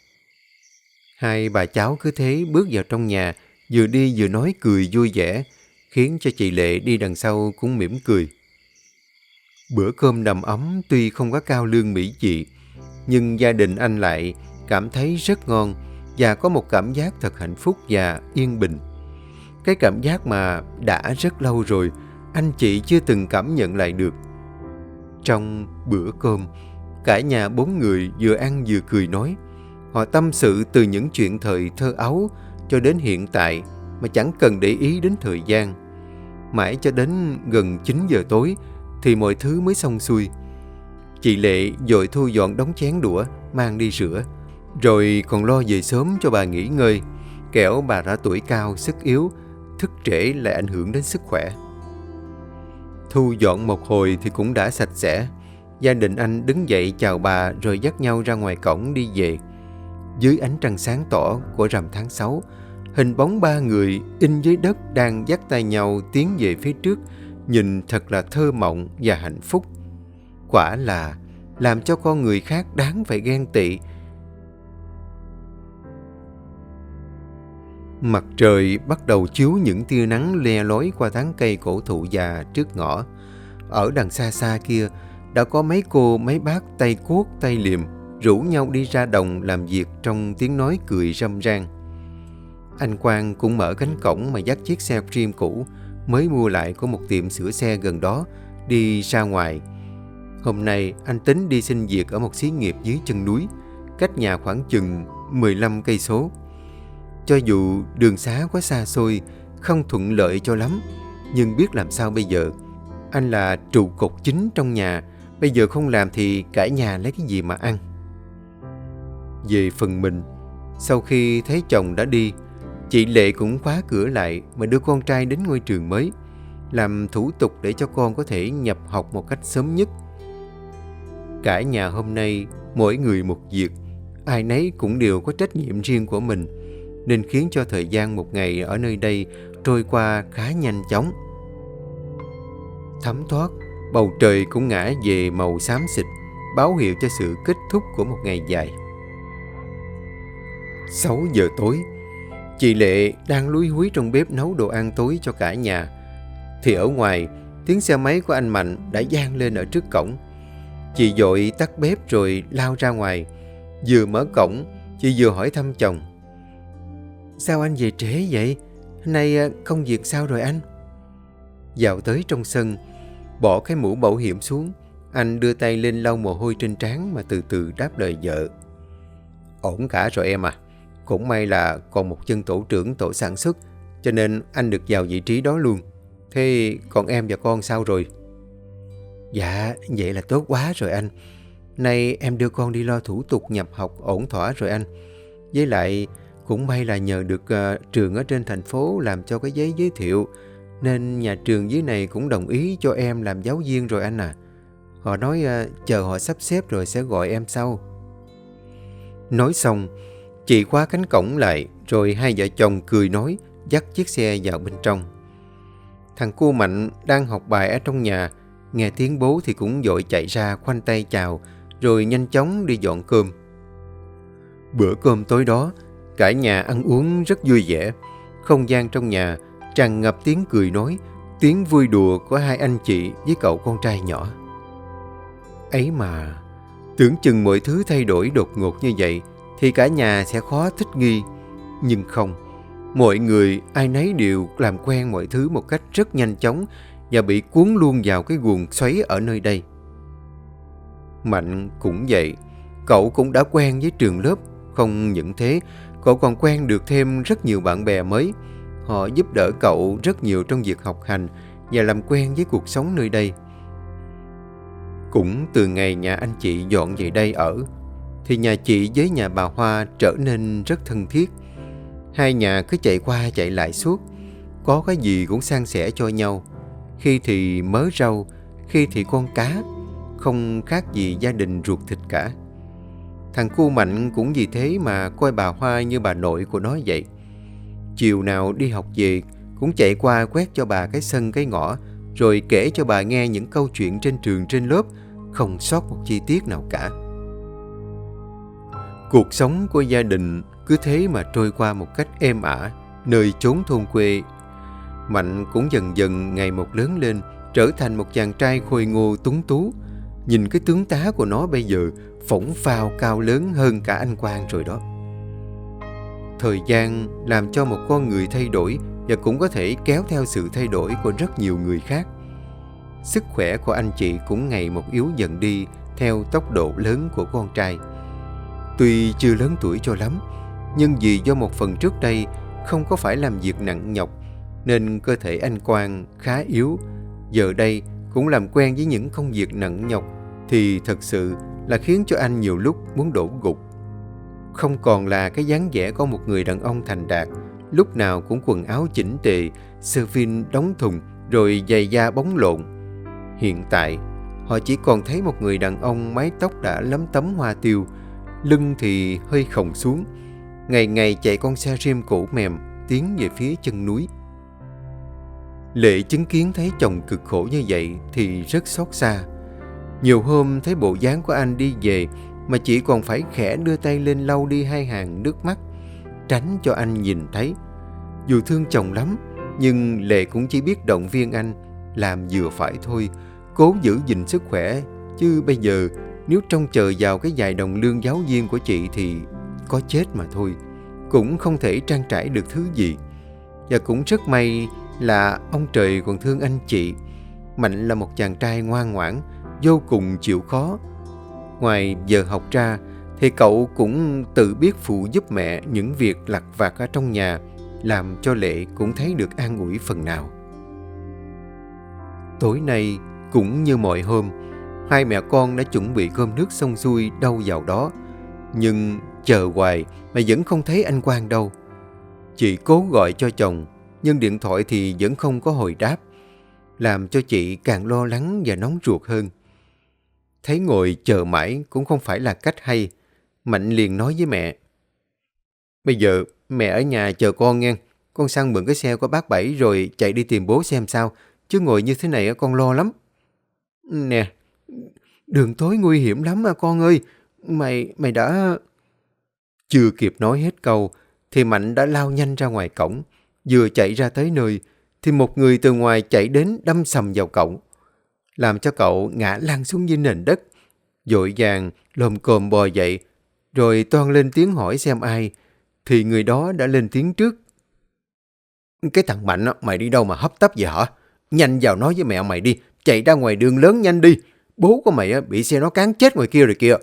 S1: Hai bà cháu cứ thế bước vào trong nhà, vừa đi vừa nói cười vui vẻ, khiến cho chị Lệ đi đằng sau cũng mỉm cười. Bữa cơm đầm ấm tuy không có cao lương mỹ vị, nhưng gia đình anh lại cảm thấy rất ngon và có một cảm giác thật hạnh phúc và yên bình. Cái cảm giác mà đã rất lâu rồi anh chị chưa từng cảm nhận lại được. Trong bữa cơm, cả nhà bốn người vừa ăn vừa cười nói. Họ tâm sự từ những chuyện thời thơ ấu cho đến hiện tại mà chẳng cần để ý đến thời gian. Mãi cho đến gần chín giờ tối thì mọi thứ mới xong xuôi. Chị Lệ vội thu dọn đống chén đũa mang đi rửa, rồi còn lo về sớm cho bà nghỉ ngơi, kẻo bà đã tuổi cao sức yếu, thức trễ lại ảnh hưởng đến sức khỏe. Thu dọn một hồi thì cũng đã sạch sẽ. Gia đình anh đứng dậy chào bà rồi dắt nhau ra ngoài cổng đi về. Dưới ánh trăng sáng tỏ của rằm tháng sáu, hình bóng ba người in dưới đất đang dắt tay nhau tiến về phía trước, nhìn thật là thơ mộng và hạnh phúc. Quả là làm cho con người khác đáng phải ghen tị. Mặt trời bắt đầu chiếu những tia nắng le lói qua tán cây cổ thụ già trước ngõ. Ở đằng xa xa kia đã có mấy cô mấy bác tay cuốc tay liềm rủ nhau đi ra đồng làm việc trong tiếng nói cười râm ran. Anh Quang cũng mở cánh cổng mà dắt chiếc xe Dream cũ mới mua lại của một tiệm sửa xe gần đó đi ra ngoài. Hôm nay anh tính đi xin việc ở một xí nghiệp dưới chân núi, cách nhà khoảng chừng mười lăm cây số. Cho dù đường xá quá xa xôi, không thuận lợi cho lắm, nhưng biết làm sao bây giờ. Anh là trụ cột chính trong nhà, bây giờ không làm thì cả nhà lấy cái gì mà ăn. Về phần mình, sau khi thấy chồng đã đi, chị Lệ cũng khóa cửa lại mà đưa con trai đến ngôi trường mới, làm thủ tục để cho con có thể nhập học một cách sớm nhất. Cả nhà hôm nay mỗi người một việc, ai nấy cũng đều có trách nhiệm riêng của mình, nên khiến cho thời gian một ngày ở nơi đây trôi qua khá nhanh chóng. Thấm thoát, bầu trời cũng ngã về màu xám xịt, báo hiệu cho sự kết thúc của một ngày dài. Sáu giờ tối, chị Lệ đang lúi húi trong bếp nấu đồ ăn tối cho cả nhà, thì ở ngoài, tiếng xe máy của anh Mạnh đã vang lên ở trước cổng. Chị vội tắt bếp rồi lao ra ngoài. Vừa mở cổng, chị vừa hỏi thăm chồng. Sao anh về trễ vậy? Hôm nay công việc sao rồi anh? Vào tới trong sân, bỏ cái mũ bảo hiểm xuống, anh đưa tay lên lau mồ hôi trên trán mà từ từ đáp lời vợ. Ổn cả rồi em à. Cũng may là còn một chân tổ trưởng tổ sản xuất, cho nên anh được vào vị trí đó luôn. Thế còn em và con sao rồi? Dạ, vậy là tốt quá rồi anh. Nay em đưa con đi lo thủ tục nhập học ổn thỏa rồi anh. Với lại Cũng may là nhờ được uh, trường ở trên thành phố làm cho cái giấy giới thiệu, nên nhà trường dưới này cũng đồng ý cho em làm giáo viên rồi anh à. Họ nói uh, chờ họ sắp xếp rồi sẽ gọi em sau. Nói xong, chị khóa cánh cổng lại, rồi hai vợ chồng cười nói, dắt chiếc xe vào bên trong. Thằng cu Mạnh đang học bài ở trong nhà, nghe tiếng bố thì cũng vội chạy ra khoanh tay chào, rồi nhanh chóng đi dọn cơm. Bữa cơm tối đó, cả nhà ăn uống rất vui vẻ. Không gian trong nhà tràn ngập tiếng cười nói, tiếng vui đùa của hai anh chị với cậu con trai nhỏ. Ấy mà, tưởng chừng mọi thứ thay đổi đột ngột như vậy thì cả nhà sẽ khó thích nghi. Nhưng không, mọi người ai nấy đều làm quen mọi thứ một cách rất nhanh chóng và bị cuốn luôn vào cái guồng xoáy ở nơi đây. Mạnh cũng vậy, cậu cũng đã quen với trường lớp. Không những thế, cậu còn quen được thêm rất nhiều bạn bè mới. Họ giúp đỡ cậu rất nhiều trong việc học hành và làm quen với cuộc sống nơi đây. Cũng từ ngày nhà anh chị dọn về đây ở, thì nhà chị với nhà bà Hoa trở nên rất thân thiết. Hai nhà cứ chạy qua chạy lại suốt, có cái gì cũng san sẻ cho nhau. Khi thì mớ rau, khi thì con cá, không khác gì gia đình ruột thịt cả. Thằng cu Mạnh cũng vì thế mà coi bà Hoa như bà nội của nó vậy. Chiều nào đi học về cũng chạy qua quét cho bà cái sân cái ngõ, rồi kể cho bà nghe những câu chuyện trên trường trên lớp, không sót một chi tiết nào cả. Cuộc sống của gia đình cứ thế mà trôi qua một cách êm ả, nơi chốn thôn quê. Mạnh cũng dần dần ngày một lớn lên, trở thành một chàng trai khôi ngô tuấn tú. Nhìn cái tướng tá của nó bây giờ phỏng phao cao lớn hơn cả anh Quang rồi đó. Thời gian làm cho một con người thay đổi và cũng có thể kéo theo sự thay đổi của rất nhiều người khác. Sức khỏe của anh chị cũng ngày một yếu dần đi theo tốc độ lớn của con trai. Tuy chưa lớn tuổi cho lắm, nhưng vì do một phần trước đây không có phải làm việc nặng nhọc, nên cơ thể anh Quang khá yếu. Giờ đây cũng làm quen với những công việc nặng nhọc thì thật sự là khiến cho anh nhiều lúc muốn đổ gục. Không còn là cái dáng vẻ của một người đàn ông thành đạt, lúc nào cũng quần áo chỉnh tề, sơ vin đóng thùng, rồi giày da bóng lộn. Hiện tại, họ chỉ còn thấy một người đàn ông mái tóc đã lấm tấm hoa tiêu, lưng thì hơi khồng xuống, ngày ngày chạy con xe rim cũ mềm tiến về phía chân núi. Lệ chứng kiến thấy chồng cực khổ như vậy thì rất xót xa. Nhiều hôm thấy bộ dáng của anh đi về mà chỉ còn phải khẽ đưa tay lên lau đi hai hàng nước mắt, tránh cho anh nhìn thấy. Dù thương chồng lắm, nhưng Lệ cũng chỉ biết động viên anh, làm vừa phải thôi, cố giữ gìn sức khỏe. Chứ bây giờ nếu trông chờ vào cái vài đồng lương giáo viên của chị thì có chết mà thôi, cũng không thể trang trải được thứ gì. Và cũng rất may là ông trời còn thương anh chị. Mạnh là một chàng trai ngoan ngoãn, vô cùng chịu khó. Ngoài giờ học ra thì cậu cũng tự biết phụ giúp mẹ những việc lặt vặt ở trong nhà, làm cho Lệ cũng thấy được an ủi phần nào. Tối nay cũng như mọi hôm, hai mẹ con đã chuẩn bị cơm nước xong xuôi đâu vào đó. Nhưng chờ hoài mà vẫn không thấy anh Quang đâu. Chị cố gọi cho chồng, nhưng điện thoại thì vẫn không có hồi đáp, làm cho chị càng lo lắng và nóng ruột hơn. Thấy ngồi chờ mãi cũng không phải là cách hay, Mạnh liền nói với mẹ: "Bây giờ mẹ ở nhà chờ con nghe, con sang mượn cái xe của bác Bảy rồi chạy đi tìm bố xem sao, chứ ngồi như thế này con lo lắm." "Nè, đường tối nguy hiểm lắm à con ơi, mày, mày đã..." Chưa kịp nói hết câu thì Mạnh đã lao nhanh ra ngoài cổng. Vừa chạy ra tới nơi thì một người từ ngoài chạy đến đâm sầm vào cậu, làm cho cậu ngã lăn xuống dưới nền đất. Vội vàng lồm cồm bò dậy, rồi toan lên tiếng hỏi xem ai, thì người đó đã lên tiếng trước: "Cái thằng Mạnh, mày đi đâu mà hấp tấp vậy hả? Nhanh vào nói với mẹ mày đi, chạy ra ngoài đường lớn nhanh đi. Bố của mày bị xe nó cán chết ngoài kia rồi kìa."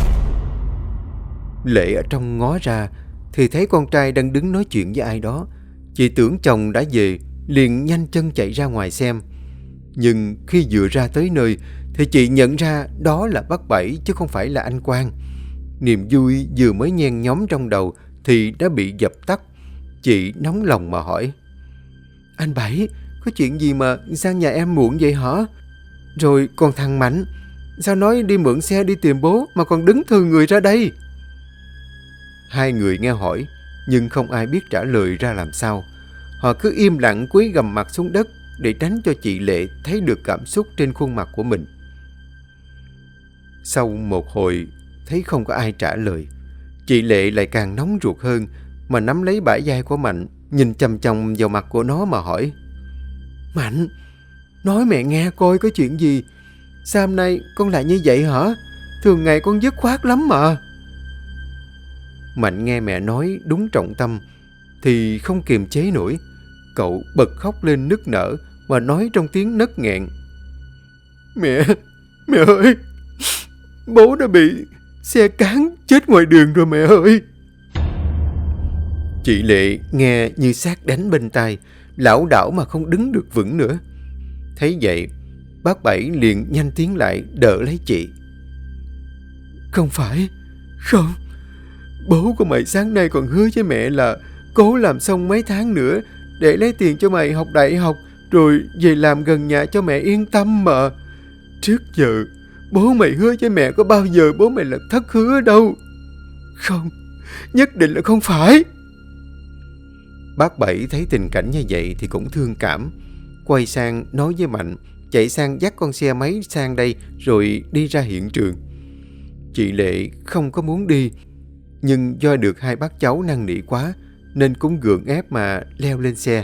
S1: Lệ ở trong ngó ra thì thấy con trai đang đứng nói chuyện với ai đó. Chị tưởng chồng đã về, liền nhanh chân chạy ra ngoài xem. Nhưng khi vừa ra tới nơi thì chị nhận ra đó là bác Bảy chứ không phải là anh Quang. Niềm vui vừa mới nhen nhóm trong đầu thì đã bị dập tắt. Chị nóng lòng mà hỏi: Anh Bảy, có chuyện gì mà sang nhà em muộn vậy hả? Rồi còn thằng Mạnh, sao nói đi mượn xe đi tìm bố mà còn đứng thư người ra đây? Hai người nghe hỏi nhưng không ai biết trả lời ra làm sao. Họ cứ im lặng cúi gằm mặt xuống đất để tránh cho chị Lệ thấy được cảm xúc trên khuôn mặt của mình. Sau một hồi thấy không có ai trả lời, chị Lệ lại càng nóng ruột hơn mà nắm lấy bả vai của Mạnh, nhìn chằm chằm vào mặt của nó mà hỏi: Mạnh, nói mẹ nghe coi có chuyện gì? Sao hôm nay con lại như vậy hả? Thường ngày con dứt khoát lắm mà. Mạnh nghe mẹ nói đúng trọng tâm thì không kiềm chế nổi. Cậu bật khóc lên nức nở và nói trong tiếng nấc nghẹn: Mẹ, mẹ ơi, bố đã bị xe cán chết ngoài đường rồi mẹ ơi. Chị Lệ nghe như sét đánh bên tai, lảo đảo mà không đứng được vững nữa. Thấy vậy, bác Bảy liền nhanh tiến lại đỡ lấy chị. Không phải, không. Bố của mày sáng nay còn hứa với mẹ là cố làm xong mấy tháng nữa để lấy tiền cho mày học đại học rồi về làm gần nhà cho mẹ yên tâm mà. Trước giờ bố mày hứa với mẹ có bao giờ bố mày là thất hứa đâu. Không, nhất định là không phải. Bác Bảy thấy tình cảnh như vậy thì cũng thương cảm, quay sang nói với Mạnh chạy sang dắt con xe máy sang đây rồi đi ra hiện trường. Chị Lệ không có muốn đi, nhưng do được hai bác cháu năn nỉ quá nên cũng gượng ép mà leo lên xe.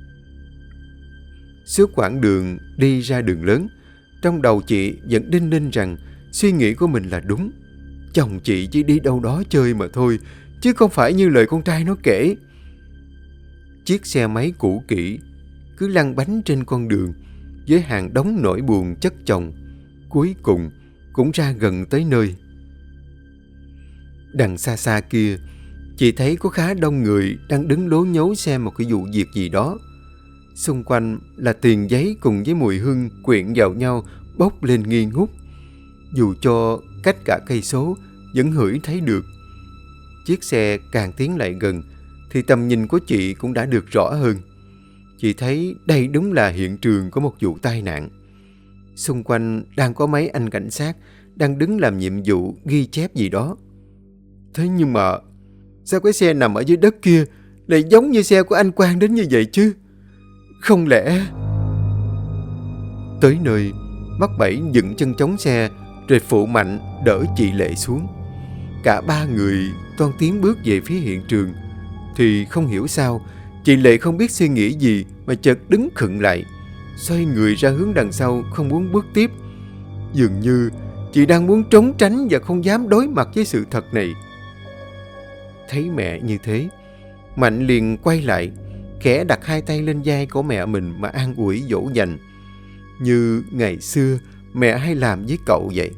S1: Suốt quãng đường đi ra đường lớn, trong đầu chị vẫn đinh ninh rằng suy nghĩ của mình là đúng. Chồng chị chỉ đi đâu đó chơi mà thôi, chứ không phải như lời con trai nó kể. Chiếc xe máy cũ kỹ cứ lăn bánh trên con đường với hàng đống nỗi buồn chất chồng, cuối cùng cũng ra gần tới nơi. Đằng xa xa kia, chị thấy có khá đông người đang đứng lố nhố xem một cái vụ việc gì đó. Xung quanh là tiền giấy cùng với mùi hương quyện vào nhau bốc lên nghi ngút. Dù cho cách cả cây số vẫn hửi thấy được. Chiếc xe càng tiến lại gần thì tầm nhìn của chị cũng đã được rõ hơn. Chị thấy đây đúng là hiện trường của một vụ tai nạn. Xung quanh đang có mấy anh cảnh sát đang đứng làm nhiệm vụ ghi chép gì đó. Thế nhưng mà sao cái xe nằm ở dưới đất kia lại giống như xe của anh Quang đến như vậy chứ? Không lẽ... Tới nơi, bác Bảy dựng chân chống xe rồi phụ Mạnh đỡ chị Lệ xuống. Cả ba người toan tiến bước về phía hiện trường thì không hiểu sao chị Lệ không biết suy nghĩ gì mà chợt đứng khựng lại, xoay người ra hướng đằng sau không muốn bước tiếp. Dường như chị đang muốn trốn tránh và không dám đối mặt với sự thật này. Thấy mẹ như thế, Mạnh liền quay lại, khẽ đặt hai tay lên vai của mẹ mình mà an ủi dỗ dành, như ngày xưa mẹ hay làm với cậu vậy.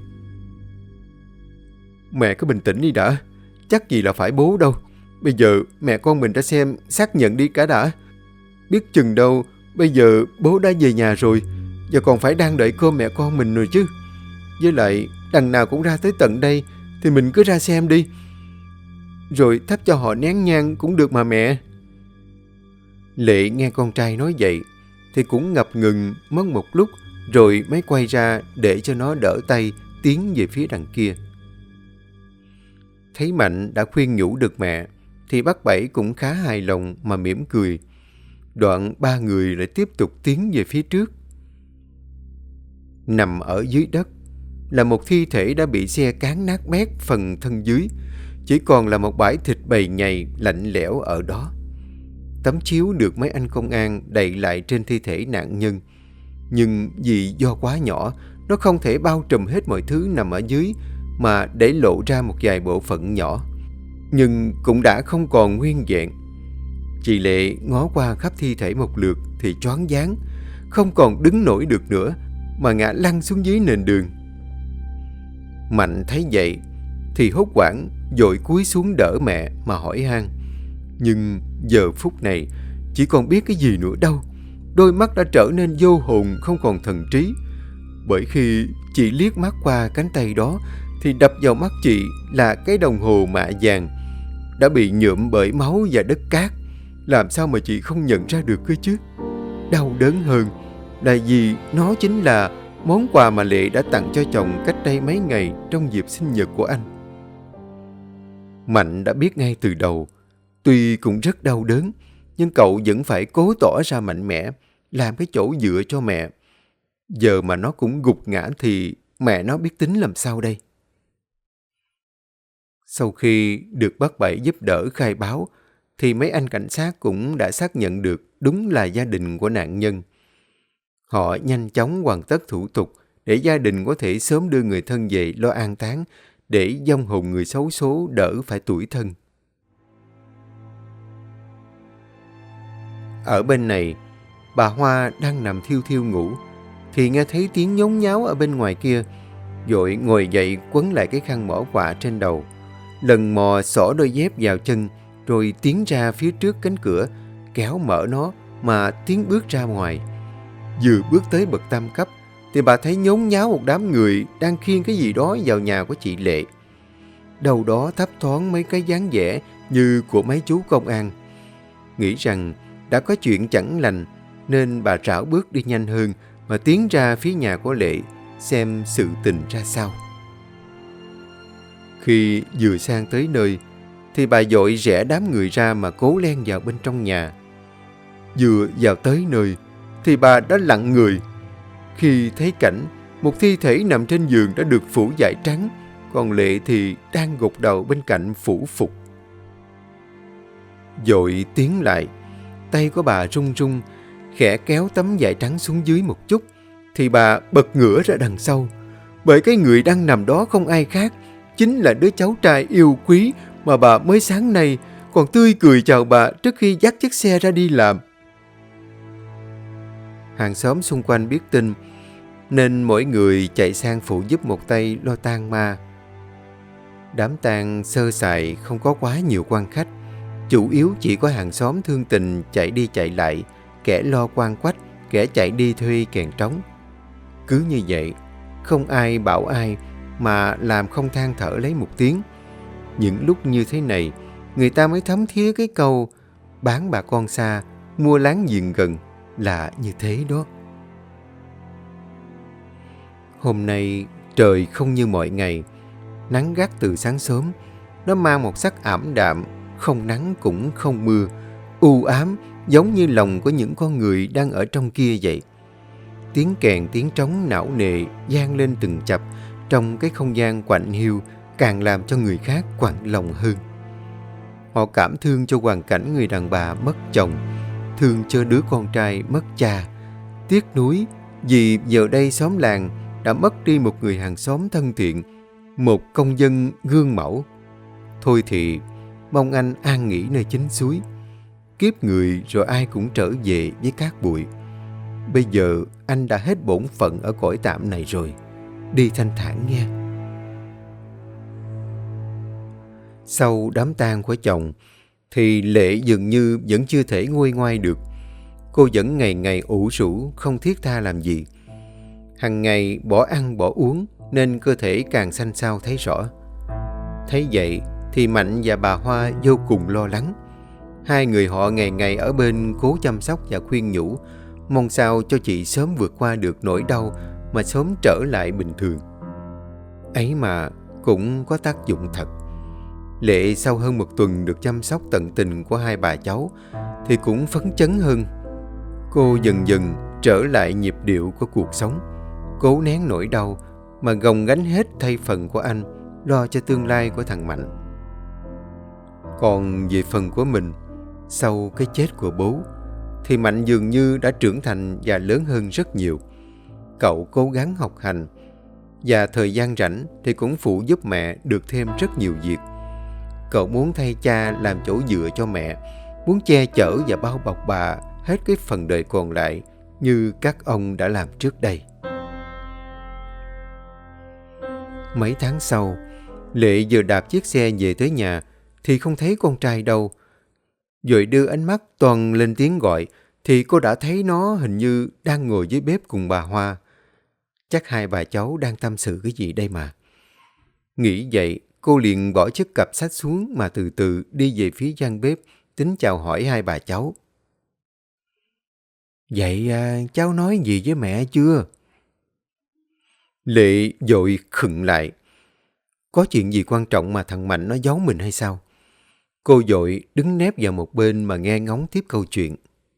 S1: Mẹ cứ bình tĩnh đi đã, chắc gì là phải bố đâu. Bây giờ mẹ con mình đã xem xác nhận đi cả đã. Biết chừng đâu bây giờ bố đã về nhà rồi, và còn phải đang đợi cơm mẹ con mình rồi chứ. Với lại đằng nào cũng ra tới tận đây thì mình cứ ra xem đi, rồi thắp cho họ nén nhang cũng được mà mẹ. Lệ nghe con trai nói vậy thì cũng ngập ngừng mất một lúc, rồi mới quay ra để cho nó đỡ tay tiến về phía đằng kia. Thấy Mạnh đã khuyên nhủ được mẹ thì bác Bảy cũng khá hài lòng mà mỉm cười. Đoạn ba người lại tiếp tục tiến về phía trước. Nằm ở dưới đất là một thi thể đã bị xe cán nát bét phần thân dưới, chỉ còn là một bãi thịt bầy nhầy lạnh lẽo ở đó. Tấm chiếu được mấy anh công an đậy lại trên thi thể nạn nhân, nhưng vì do quá nhỏ, nó không thể bao trùm hết mọi thứ nằm ở dưới mà để lộ ra một vài bộ phận nhỏ, nhưng cũng đã không còn nguyên vẹn. Chị Lệ ngó qua khắp thi thể một lượt thì choáng váng, không còn đứng nổi được nữa mà ngã lăn xuống dưới nền đường. Mạnh thấy vậy thì hốt hoảng vội cúi xuống đỡ mẹ mà hỏi han, nhưng giờ phút này chỉ còn biết cái gì nữa đâu. Đôi mắt đã trở nên vô hồn, không còn thần trí. Bởi khi chị liếc mắt qua cánh tay đó thì đập vào mắt chị là cái đồng hồ mạ vàng đã bị nhuộm bởi máu và đất cát. Làm sao mà chị không nhận ra được cơ chứ? Đau đớn hơn là vì nó chính là món quà mà Lệ đã tặng cho chồng cách đây mấy ngày trong dịp sinh nhật của anh. Mạnh đã biết ngay từ đầu, tuy cũng rất đau đớn, nhưng cậu vẫn phải cố tỏ ra mạnh mẽ, làm cái chỗ dựa cho mẹ. Giờ mà nó cũng gục ngã thì mẹ nó biết tính làm sao đây? Sau khi được bác Bảy giúp đỡ khai báo, thì mấy anh cảnh sát cũng đã xác nhận được đúng là gia đình của nạn nhân. Họ nhanh chóng hoàn tất thủ tục để gia đình có thể sớm đưa người thân về lo an táng, để vong hồn người xấu số đỡ phải tủi thân. Ở bên này, bà Hoa đang nằm thiêu thiêu ngủ, thì nghe thấy tiếng nhốn nháo ở bên ngoài kia, vội ngồi dậy quấn lại cái khăn mỏ quạ trên đầu, lần mò xỏ đôi dép vào chân, rồi tiến ra phía trước cánh cửa, kéo mở nó mà tiến bước ra ngoài. Vừa bước tới bậc tam cấp, thì bà thấy nhốn nháo một đám người đang khiêng cái gì đó vào nhà của chị Lệ. Đầu đó thấp thoáng mấy cái dáng vẻ như của mấy chú công an. Nghĩ rằng đã có chuyện chẳng lành, nên bà rảo bước đi nhanh hơn mà tiến ra phía nhà của Lệ, xem sự tình ra sao. Khi vừa sang tới nơi, thì bà vội rẽ đám người ra mà cố len vào bên trong nhà. Vừa vào tới nơi, thì bà đã lặng người khi thấy cảnh một thi thể nằm trên giường đã được phủ vải trắng, còn Lệ thì đang gục đầu bên cạnh phủ phục. Vội tiến lại, tay của bà run run, khẽ kéo tấm vải trắng xuống dưới một chút, thì bà bật ngửa ra đằng sau, bởi cái người đang nằm đó không ai khác, chính là đứa cháu trai yêu quý mà bà mới sáng nay còn tươi cười chào bà trước khi dắt chiếc xe ra đi làm. Hàng xóm xung quanh biết tin, nên mỗi người chạy sang phụ giúp một tay lo tang ma. Đám tang sơ sài, không có quá nhiều quan khách, chủ yếu chỉ có hàng xóm thương tình chạy đi chạy lại, kẻ lo quan quách, kẻ chạy đi thuê kèn trống. Cứ như vậy, không ai bảo ai mà làm không than thở lấy một tiếng. Những lúc như thế này, người ta mới thấm thía cái câu bán bà con xa, mua láng giềng gần là như thế đó. Hôm nay trời không như mọi ngày, nắng gắt từ sáng sớm, nó mang một sắc ảm đạm, không nắng cũng không mưa, u ám giống như lòng của những con người đang ở trong kia vậy. Tiếng kèn tiếng trống não nề vang lên từng chập trong cái không gian quạnh hiu, càng làm cho người khác quặn lòng hơn. Họ cảm thương cho hoàn cảnh người đàn bà mất chồng, thương cho đứa con trai mất cha, tiếc nuối vì giờ đây xóm làng đã mất đi một người hàng xóm thân thiện, một công dân gương mẫu. Thôi thì mong anh an nghỉ nơi chính suối. Kiếp người rồi ai cũng trở về với cát bụi. Bây giờ anh đã hết bổn phận ở cõi tạm này rồi. Đi thanh thản nghe. Sau đám tang của chồng, thì Lệ dường như vẫn chưa thể nguôi ngoai được. Cô vẫn ngày ngày ủ rũ, không thiết tha làm gì. Hằng ngày bỏ ăn bỏ uống, nên cơ thể càng xanh xao thấy rõ. Thấy vậy thì Mạnh và bà Hoa vô cùng lo lắng. Hai người họ ngày ngày ở bên cố chăm sóc và khuyên nhủ, mong sao cho chị sớm vượt qua được nỗi đau mà sớm trở lại bình thường. Ấy mà cũng có tác dụng thật. Lệ sau hơn một tuần được chăm sóc tận tình của hai bà cháu thì cũng phấn chấn hơn. Cô dần dần trở lại nhịp điệu của cuộc sống, cố nén nỗi đau mà gồng gánh hết thay phần của anh, lo cho tương lai của thằng Mạnh. Còn về phần của mình, sau cái chết của bố, thì Mạnh dường như đã trưởng thành và lớn hơn rất nhiều. Cậu cố gắng học hành, và thời gian rảnh thì cũng phụ giúp mẹ được thêm rất nhiều việc. Cậu muốn thay cha làm chỗ dựa cho mẹ, muốn che chở và bao bọc bà hết cái phần đời còn lại như các ông đã làm trước đây. Mấy tháng sau, Lệ vừa đạp chiếc xe về tới nhà thì không thấy con trai đâu. Rồi đưa ánh mắt toàn lên tiếng gọi thì cô đã thấy nó hình như đang ngồi dưới bếp cùng bà Hoa. Chắc hai bà cháu đang tâm sự cái gì đây mà. Nghĩ vậy, cô liền bỏ chiếc cặp sách xuống mà từ từ đi về phía gian bếp, tính chào hỏi hai bà cháu. Vậy à, cháu nói gì với mẹ chưa? Lệ vội khựng lại. Có chuyện gì quan trọng mà thằng Mạnh nó giấu mình hay sao? Cô vội đứng nép vào một bên mà nghe ngóng tiếp câu chuyện.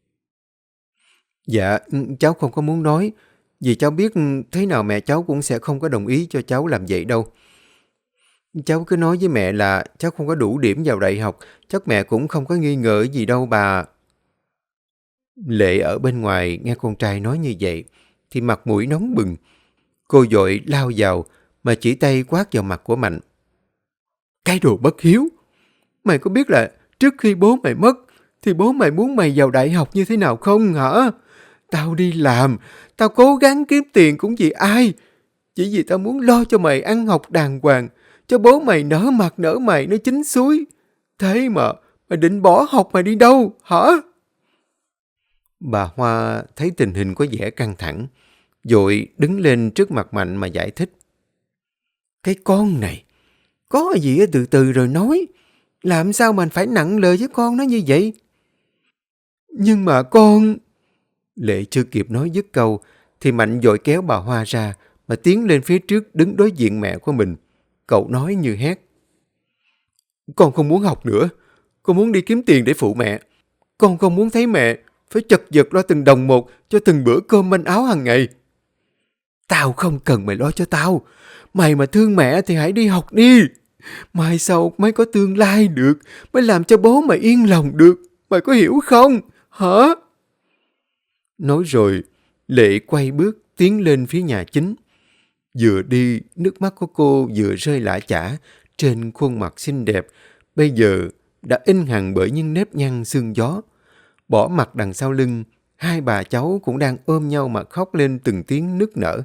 S1: Dạ, cháu không có muốn nói, vì cháu biết thế nào mẹ cháu cũng sẽ không có đồng ý cho cháu làm vậy đâu. Cháu cứ nói với mẹ là cháu không có đủ điểm vào đại học, chắc mẹ cũng không có nghi ngờ gì đâu bà. Lệ ở bên ngoài nghe con trai nói như vậy, thì mặt mũi nóng bừng. Cô vội lao vào mà chỉ tay quát vào mặt của Mạnh. Cái đồ bất hiếu! Mày có biết là trước khi bố mày mất, thì bố mày muốn mày vào đại học như thế nào không hả? Tao đi làm, tao cố gắng kiếm tiền cũng vì ai? Chỉ vì tao muốn lo cho mày ăn học đàng hoàng, cho bố mày nở mặt nở mày nó chín suối. Thế mà, mày định bỏ học mày đi đâu, hả? Bà Hoa thấy tình hình có vẻ căng thẳng, vội đứng lên trước mặt Mạnh mà giải thích. Cái con này, có gì từ từ rồi nói. Làm sao mà phải nặng lời với con nó như vậy? Nhưng mà con... Lệ chưa kịp nói dứt câu, thì Mạnh vội kéo bà Hoa ra mà tiến lên phía trước đứng đối diện mẹ của mình. Cậu nói như hét. Con không muốn học nữa. Con muốn đi kiếm tiền để phụ mẹ. Con không muốn thấy mẹ phải chật vật lo từng đồng một cho từng bữa cơm manh áo hàng ngày. Tao không cần mày lo cho tao. Mày mà thương mẹ thì hãy đi học đi. Mai sau mới có tương lai được, mới làm cho bố mày yên lòng được. Mày có hiểu không? Hả? Nói rồi, Lệ quay bước tiến lên phía nhà chính. Vừa đi, nước mắt của cô vừa rơi lã chã trên khuôn mặt xinh đẹp, bây giờ đã in hằn bởi những nếp nhăn sương gió. Bỏ mặt đằng sau lưng, hai bà cháu cũng đang ôm nhau mà khóc lên từng tiếng nức nở.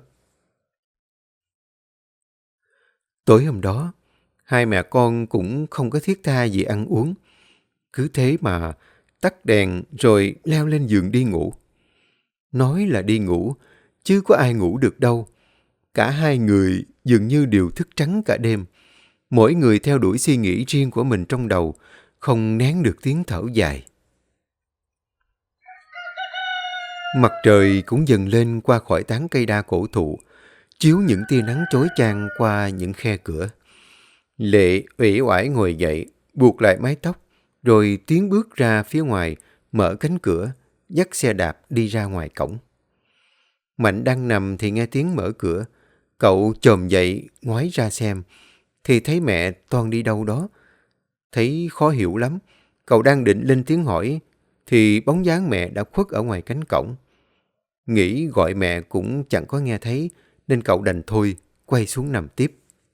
S1: Tối hôm đó, hai mẹ con cũng không có thiết tha gì ăn uống. Cứ thế mà tắt đèn rồi leo lên giường đi ngủ. Nói là đi ngủ, chứ có ai ngủ được đâu. Cả hai người dường như đều thức trắng cả đêm. Mỗi người theo đuổi suy nghĩ riêng của mình trong đầu, không nén được tiếng thở dài. Mặt trời cũng dần lên qua khỏi tán cây đa cổ thụ, chiếu những tia nắng chói chang qua những khe cửa. Lệ uể oải ngồi dậy, buộc lại mái tóc, rồi tiến bước ra phía ngoài, mở cánh cửa, dắt xe đạp đi ra ngoài cổng. Mạnh đang nằm thì nghe tiếng mở cửa. Cậu chồm dậy, ngoái ra xem, thì thấy mẹ toan đi đâu đó. Thấy khó hiểu lắm, cậu đang định lên tiếng hỏi, thì bóng dáng mẹ đã khuất ở ngoài cánh cổng. Nghĩ gọi mẹ cũng chẳng có nghe thấy, nên cậu đành thôi, quay xuống nằm tiếp.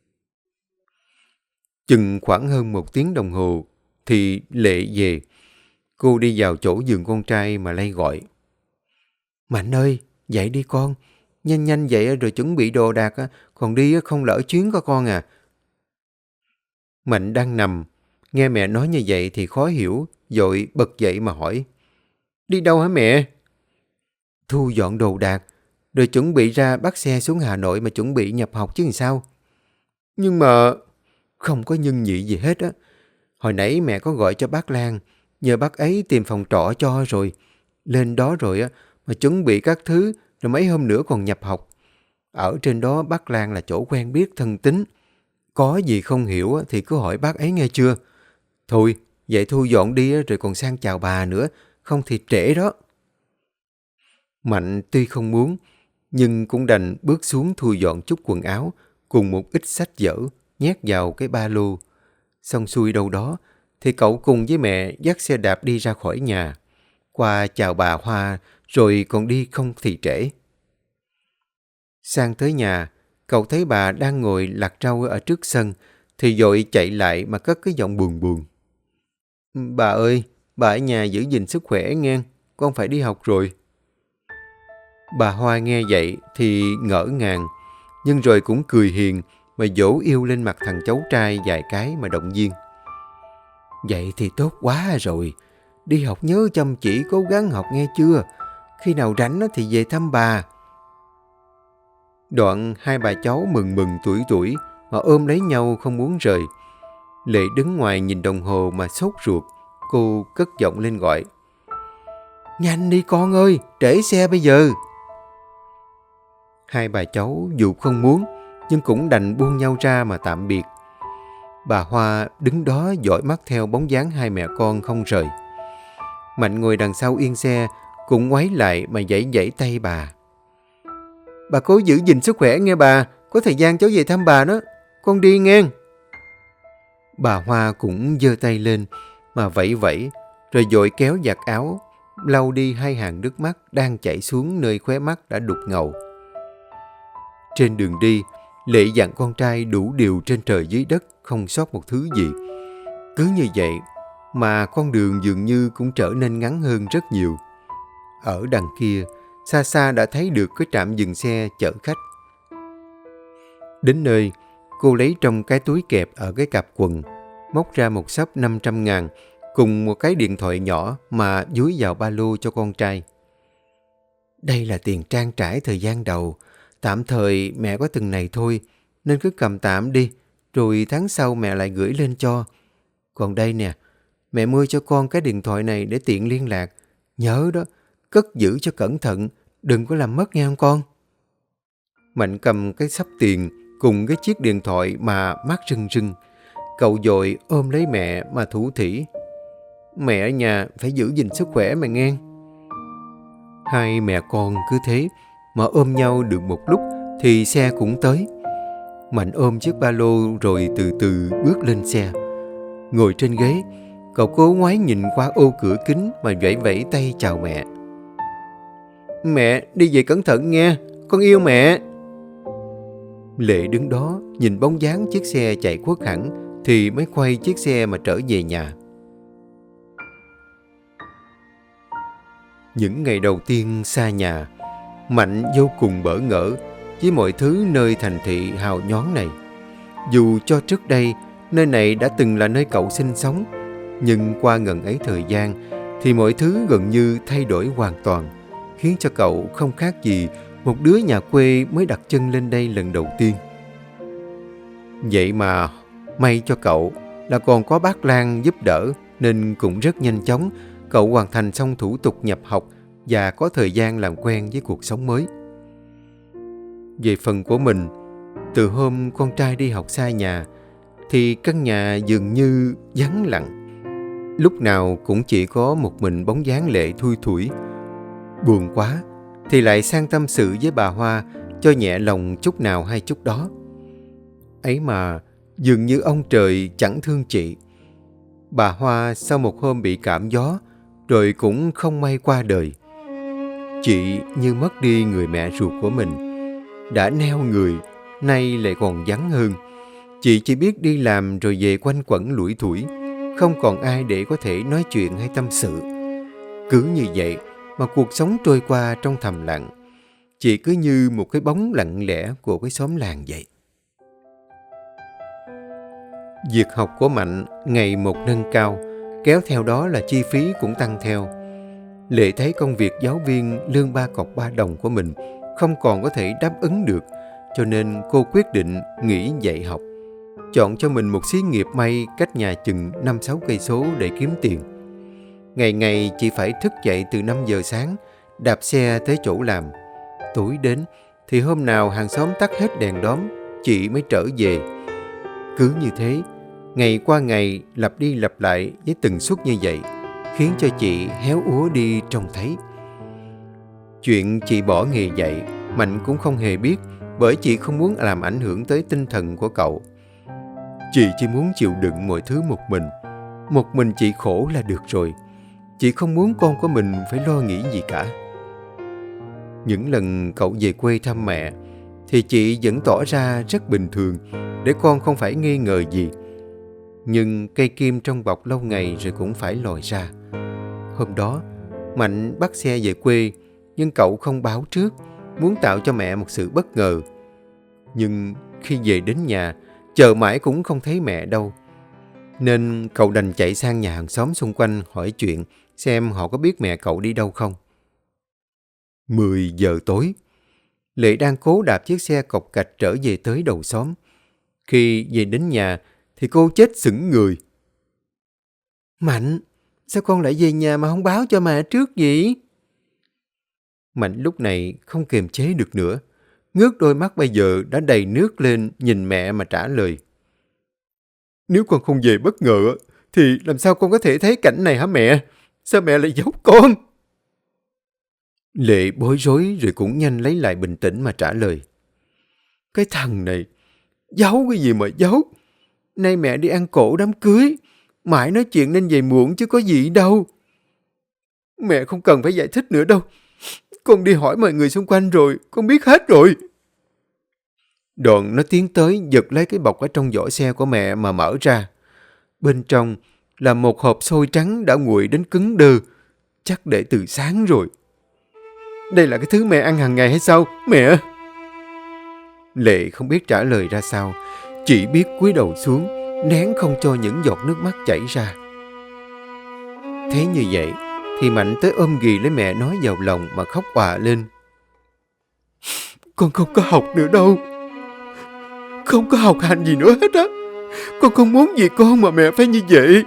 S1: Chừng khoảng hơn một tiếng đồng hồ, thì Lệ về. Cô đi vào chỗ giường con trai mà lay gọi. Mạnh ơi, dậy đi con. Nhanh nhanh dậy rồi chuẩn bị đồ đạc, còn đi không lỡ chuyến có con à. Mạnh đang nằm, nghe mẹ nói như vậy thì khó hiểu, vội bật dậy mà hỏi. Đi đâu hả mẹ? Thu dọn đồ đạc, rồi chuẩn bị ra bắt xe xuống Hà Nội mà chuẩn bị nhập học chứ làm sao. Nhưng mà... Không có nhân nhị gì hết á. Hồi nãy mẹ có gọi cho bác Lan, nhờ bác ấy tìm phòng trọ cho rồi. Lên đó rồi á, mà chuẩn bị các thứ, rồi mấy hôm nữa còn nhập học. Ở trên đó bác Lan là chỗ quen biết thân tín. Có gì không hiểu thì cứ hỏi bác ấy nghe chưa. Thôi, vậy thu dọn đi rồi còn sang chào bà nữa, không thì trễ đó. Mạnh tuy không muốn, nhưng cũng đành bước xuống thu dọn chút quần áo, cùng một ít sách vở, nhét vào cái ba lô. Xong xuôi đâu đó, thì cậu cùng với mẹ dắt xe đạp đi ra khỏi nhà, qua chào bà Hoa, rồi còn đi không thì trễ. Sang tới nhà, cậu thấy bà đang ngồi lặt rau ở trước sân, thì vội chạy lại mà cất cái giọng buồn buồn. Bà ơi, bà ở nhà giữ gìn sức khỏe nghe, con phải đi học rồi. Bà Hoa nghe vậy thì ngỡ ngàng, nhưng rồi cũng cười hiền mà dỗ yêu lên mặt thằng cháu trai vài cái mà động viên. Vậy thì tốt quá rồi, đi học nhớ chăm chỉ cố gắng học nghe chưa, khi nào rảnh thì về thăm bà. Đoạn hai bà cháu mừng mừng tuổi tuổi mà Họ ôm lấy nhau không muốn rời. Lệ đứng ngoài nhìn đồng hồ mà sốt ruột. Cô cất giọng lên gọi. Nhanh đi con ơi, trễ xe bây giờ. Hai bà cháu dù không muốn, nhưng cũng đành buông nhau ra mà tạm biệt. Bà Hoa đứng đó dõi mắt theo bóng dáng hai mẹ con không rời. Mạnh ngồi đằng sau yên xe, cũng ngoáy lại mà giãy giãy tay bà. Bà cố giữ gìn sức khỏe nghe bà, có thời gian cháu về thăm bà đó, con đi nghe. Bà Hoa cũng giơ tay lên mà vẫy vẫy, rồi vội kéo giặt áo, lau đi hai hàng nước mắt đang chảy xuống nơi khóe mắt đã đục ngầu. Trên đường đi, Lệ dặn con trai đủ điều trên trời dưới đất, không sót một thứ gì. Cứ như vậy mà con đường dường như cũng trở nên ngắn hơn rất nhiều. Ở đằng kia, xa xa đã thấy được cái trạm dừng xe chở khách. Đến nơi, cô lấy trong cái túi kẹp ở cái cặp quần, móc ra một xấp năm trăm ngàn cùng một cái điện thoại nhỏ mà dúi vào ba lô cho con trai. Đây là tiền trang trải thời gian đầu, tạm thời mẹ có từng này thôi, nên cứ cầm tạm đi, rồi tháng sau mẹ lại gửi lên cho. Còn đây nè, mẹ mua cho con cái điện thoại này để tiện liên lạc. Nhớ đó, cất giữ cho cẩn thận, đừng có làm mất nghe không con? Mạnh cầm cái xấp tiền cùng cái chiếc điện thoại mà mắt rưng rưng. Cậu vội ôm lấy mẹ mà thủ thỉ. Mẹ ở nhà phải giữ gìn sức khỏe mà nghe. Hai mẹ con cứ thế mà ôm nhau được một lúc thì xe cũng tới. Mạnh ôm chiếc ba lô rồi từ từ bước lên xe. Ngồi trên ghế, cậu cố ngoái nhìn qua ô cửa kính mà vẫy vẫy tay chào mẹ. Mẹ, đi về cẩn thận nghe, con yêu mẹ. Lệ đứng đó nhìn bóng dáng chiếc xe chạy khuất hẳn thì mới quay chiếc xe mà trở về nhà. Những ngày đầu tiên xa nhà, Mạnh vô cùng bỡ ngỡ với mọi thứ nơi thành thị hào nhoáng này. Dù cho trước đây nơi này đã từng là nơi cậu sinh sống, nhưng qua ngần ấy thời gian thì mọi thứ gần như thay đổi hoàn toàn, khiến cho cậu không khác gì một đứa nhà quê mới đặt chân lên đây lần đầu tiên. Vậy mà may cho cậu là còn có bác Lan giúp đỡ, nên cũng rất nhanh chóng cậu hoàn thành xong thủ tục nhập học và có thời gian làm quen với cuộc sống mới. Về phần của mình, từ hôm con trai đi học xa nhà thì căn nhà dường như vắng lặng. Lúc nào cũng chỉ có một mình bóng dáng Lệ thui thủi. Buồn quá thì lại sang tâm sự với bà Hoa cho nhẹ lòng chút nào hay chút đó. Ấy mà dường như ông trời chẳng thương chị. Bà Hoa sau một hôm bị cảm gió rồi cũng không may qua đời. Chị như mất đi người mẹ ruột của mình. Đã neo người, nay lại còn vắng hơn. Chị chỉ biết đi làm rồi về quanh quẩn lủi thủi, không còn ai để có thể nói chuyện hay tâm sự. Cứ như vậy mà cuộc sống trôi qua trong thầm lặng. Chị cứ như một cái bóng lặng lẽ của cái xóm làng vậy. Việc học của Mạnh ngày một nâng cao, kéo theo đó là chi phí cũng tăng theo. Lệ thấy công việc giáo viên lương ba cọc ba đồng của mình không còn có thể đáp ứng được, cho nên cô quyết định nghỉ dạy học, chọn cho mình một xí nghiệp may cách nhà chừng năm sáu cây số để kiếm tiền. Ngày ngày chị phải thức dậy từ năm giờ sáng, đạp xe tới chỗ làm. Tối đến thì hôm nào hàng xóm tắt hết đèn đóm, chị mới trở về. Cứ như thế, ngày qua ngày lặp đi lặp lại với tần suất như vậy, khiến cho chị héo úa đi trông thấy. Chuyện chị bỏ nghề dạy, Mạnh cũng không hề biết, bởi chị không muốn làm ảnh hưởng tới tinh thần của cậu. Chị chỉ muốn chịu đựng mọi thứ một mình. Một mình chị khổ là được rồi. Chị không muốn con của mình phải lo nghĩ gì cả. Những lần cậu về quê thăm mẹ thì chị vẫn tỏ ra rất bình thường để con không phải nghi ngờ gì. Nhưng cây kim trong bọc lâu ngày rồi cũng phải lòi ra. Hôm đó, Mạnh bắt xe về quê, nhưng cậu không báo trước, muốn tạo cho mẹ một sự bất ngờ. Nhưng khi về đến nhà, chờ mãi cũng không thấy mẹ đâu. Nên cậu đành chạy sang nhà hàng xóm xung quanh hỏi chuyện, xem họ có biết mẹ cậu đi đâu không. Mười giờ tối, Lệ đang cố đạp chiếc xe cộc cạch trở về tới đầu xóm. Khi về đến nhà thì cô chết sững người. Mạnh, sao con lại về nhà mà không báo cho mẹ trước vậy? Mạnh lúc này không kiềm chế được nữa. Ngước đôi mắt bây giờ đã đầy nước lên nhìn mẹ mà trả lời. Nếu con không về bất ngờ thì làm sao con có thể thấy cảnh này hả mẹ? Sao mẹ lại giấu con? Lệ bối rối rồi cũng nhanh lấy lại bình tĩnh mà trả lời. Cái thằng này, giấu cái gì mà giấu? Nay mẹ đi ăn cỗ đám cưới, mãi nói chuyện nên về muộn chứ có gì đâu. Mẹ không cần phải giải thích nữa đâu. Con đi hỏi mọi người xung quanh rồi, con biết hết rồi. Đoạn nó tiến tới giật lấy cái bọc ở trong giỏ xe của mẹ mà mở ra. Bên trong là một hộp xôi trắng đã nguội đến cứng đơ, chắc để từ sáng rồi. Đây là cái thứ mẹ ăn hàng ngày hay sao, mẹ? Lệ không biết trả lời ra sao, chỉ biết cúi đầu xuống, nén không cho những giọt nước mắt chảy ra. Thế như vậy, thì Mạnh tới ôm ghì lấy mẹ nói vào lòng mà khóc òa lên. Con không có học nữa đâu. Không có học hành gì nữa hết á. Con không muốn vì con mà mẹ phải như vậy.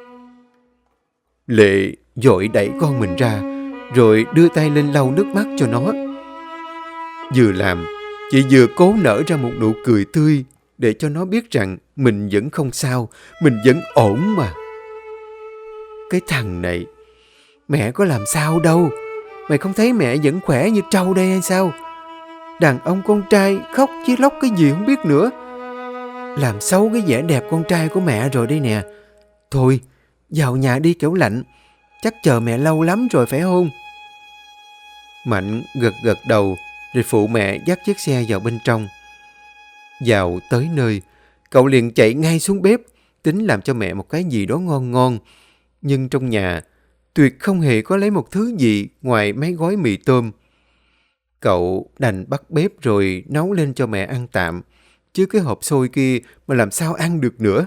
S1: Lệ vội đẩy con mình ra, rồi đưa tay lên lau nước mắt cho nó. Vừa làm, chị vừa cố nở ra một nụ cười tươi để cho nó biết rằng mình vẫn không sao, mình vẫn ổn mà. Cái thằng này, mẹ có làm sao đâu. Mày không thấy mẹ vẫn khỏe như trâu đây hay sao? Đàn ông con trai khóc chứ lóc cái gì không biết nữa. Làm xấu cái vẻ đẹp con trai của mẹ rồi đây nè. Thôi, vào nhà đi kẻo lạnh. Chắc chờ mẹ lâu lắm rồi phải không? Mạnh gật gật đầu rồi phụ mẹ dắt chiếc xe vào bên trong. Vào tới nơi, cậu liền chạy ngay xuống bếp, tính làm cho mẹ một cái gì đó ngon ngon. Nhưng trong nhà, tuyệt không hề có lấy một thứ gì ngoài mấy gói mì tôm. Cậu đành bắt bếp rồi nấu lên cho mẹ ăn tạm, chứ cái hộp xôi kia mà làm sao ăn được nữa.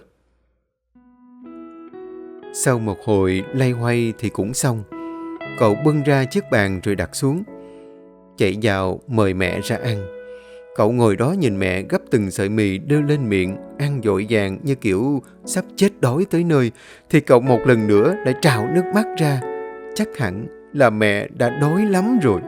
S1: Sau một hồi loay hoay thì cũng xong. Cậu bưng ra chiếc bàn rồi đặt xuống. Chạy vào mời mẹ ra ăn. Cậu ngồi đó nhìn mẹ gấp từng sợi mì đưa lên miệng, ăn vội vàng như kiểu sắp chết đói tới nơi, thì cậu một lần nữa lại trào nước mắt ra. Chắc hẳn là mẹ đã đói lắm rồi.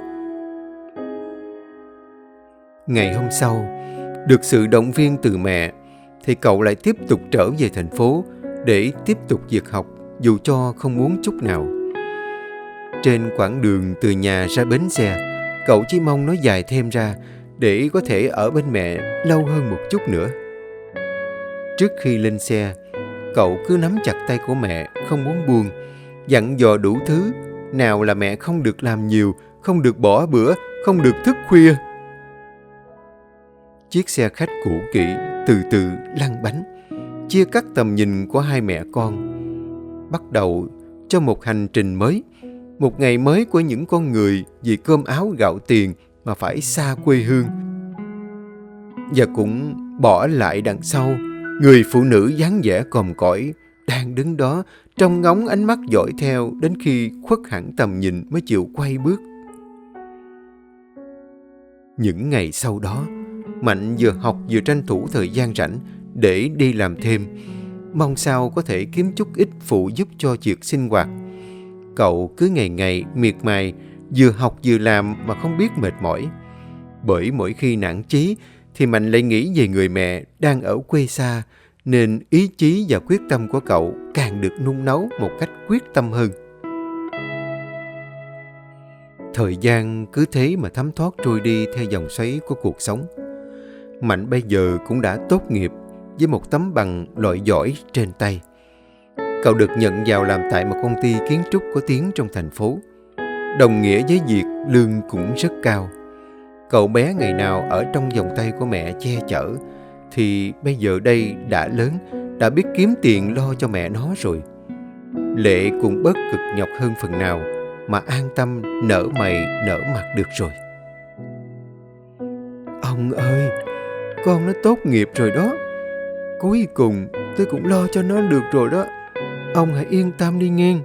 S1: Ngày hôm sau, được sự động viên từ mẹ, thì cậu lại tiếp tục trở về thành phố để tiếp tục việc học, dù cho không muốn chút nào. Trên quãng đường từ nhà ra bến xe, cậu chỉ mong nó dài thêm ra để có thể ở bên mẹ lâu hơn một chút nữa. Trước khi lên xe, cậu cứ nắm chặt tay của mẹ, không muốn buông, dặn dò đủ thứ, nào là mẹ không được làm nhiều, không được bỏ bữa, không được thức khuya. Chiếc xe khách cũ kỹ từ từ lăn bánh, chia cắt tầm nhìn của hai mẹ con. Bắt đầu cho một hành trình mới, một ngày mới của những con người vì cơm áo gạo tiền mà phải xa quê hương. Và cũng bỏ lại đằng sau người phụ nữ dáng vẻ còm cõi, đang đứng đó trông ngóng ánh mắt dõi theo đến khi khuất hẳn tầm nhìn mới chịu quay bước. Những ngày sau đó, Mạnh vừa học vừa tranh thủ thời gian rảnh để đi làm thêm, mong sao có thể kiếm chút ít phụ giúp cho việc sinh hoạt. Cậu cứ ngày ngày miệt mài, vừa học vừa làm mà không biết mệt mỏi. Bởi mỗi khi nản chí thì Mạnh lại nghĩ về người mẹ đang ở quê xa, nên ý chí và quyết tâm của cậu càng được nung nấu một cách quyết tâm hơn. Thời gian cứ thế mà thấm thoát trôi đi theo dòng xoáy của cuộc sống. Mạnh bây giờ cũng đã tốt nghiệp với một tấm bằng loại giỏi trên tay. Cậu được nhận vào làm tại một công ty kiến trúc có tiếng trong thành phố. Đồng nghĩa với việc lương cũng rất cao. Cậu bé ngày nào ở trong vòng tay của mẹ che chở, thì bây giờ đây đã lớn, đã biết kiếm tiền lo cho mẹ nó rồi. Lệ cũng bớt cực nhọc hơn phần nào, mà an tâm nở mày nở mặt được rồi. Ông ơi, con nó tốt nghiệp rồi đó. Cuối cùng tôi cũng lo cho nó được rồi đó. Ông hãy yên tâm đi nghe.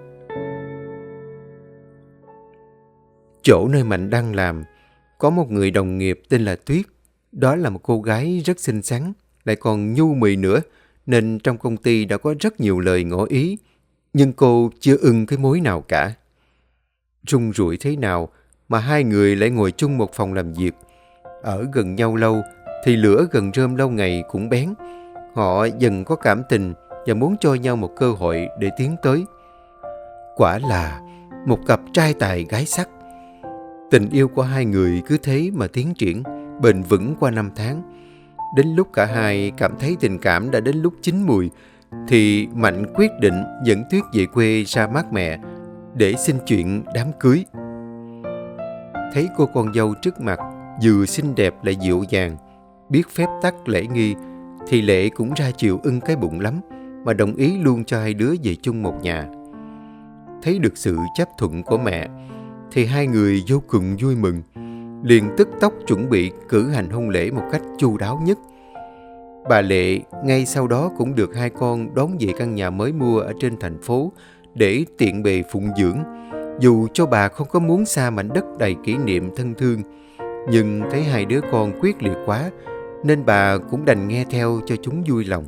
S1: Chỗ nơi Mạnh đang làm, có một người đồng nghiệp tên là Tuyết. Đó là một cô gái rất xinh xắn, lại còn nhu mì nữa, nên trong công ty đã có rất nhiều lời ngỏ ý, nhưng cô chưa ưng cái mối nào cả. Run rủi thế nào mà hai người lại ngồi chung một phòng làm việc. Ở gần nhau lâu thì lửa gần rơm lâu ngày cũng bén. Họ dần có cảm tình và muốn cho nhau một cơ hội để tiến tới. Quả là một cặp trai tài gái sắc. Tình yêu của hai người cứ thế mà tiến triển, bền vững qua năm tháng. Đến lúc cả hai cảm thấy tình cảm đã đến lúc chín mùi, thì Mạnh quyết định dẫn Tuyết về quê ra mát mẹ để xin chuyện đám cưới. Thấy cô con dâu trước mặt vừa xinh đẹp lại dịu dàng, biết phép tắc lễ nghi, thì Lệ cũng ra chiều ưng cái bụng lắm, mà đồng ý luôn cho hai đứa về chung một nhà. Thấy được sự chấp thuận của mẹ, thì hai người vô cùng vui mừng, liền tức tốc chuẩn bị cử hành hôn lễ một cách chu đáo nhất. Bà Lệ ngay sau đó cũng được hai con đón về căn nhà mới mua ở trên thành phố để tiện bề phụng dưỡng. Dù cho bà không có muốn xa mảnh đất đầy kỷ niệm thân thương, nhưng thấy hai đứa con quyết liệt quá, nên bà cũng đành nghe theo cho chúng vui lòng.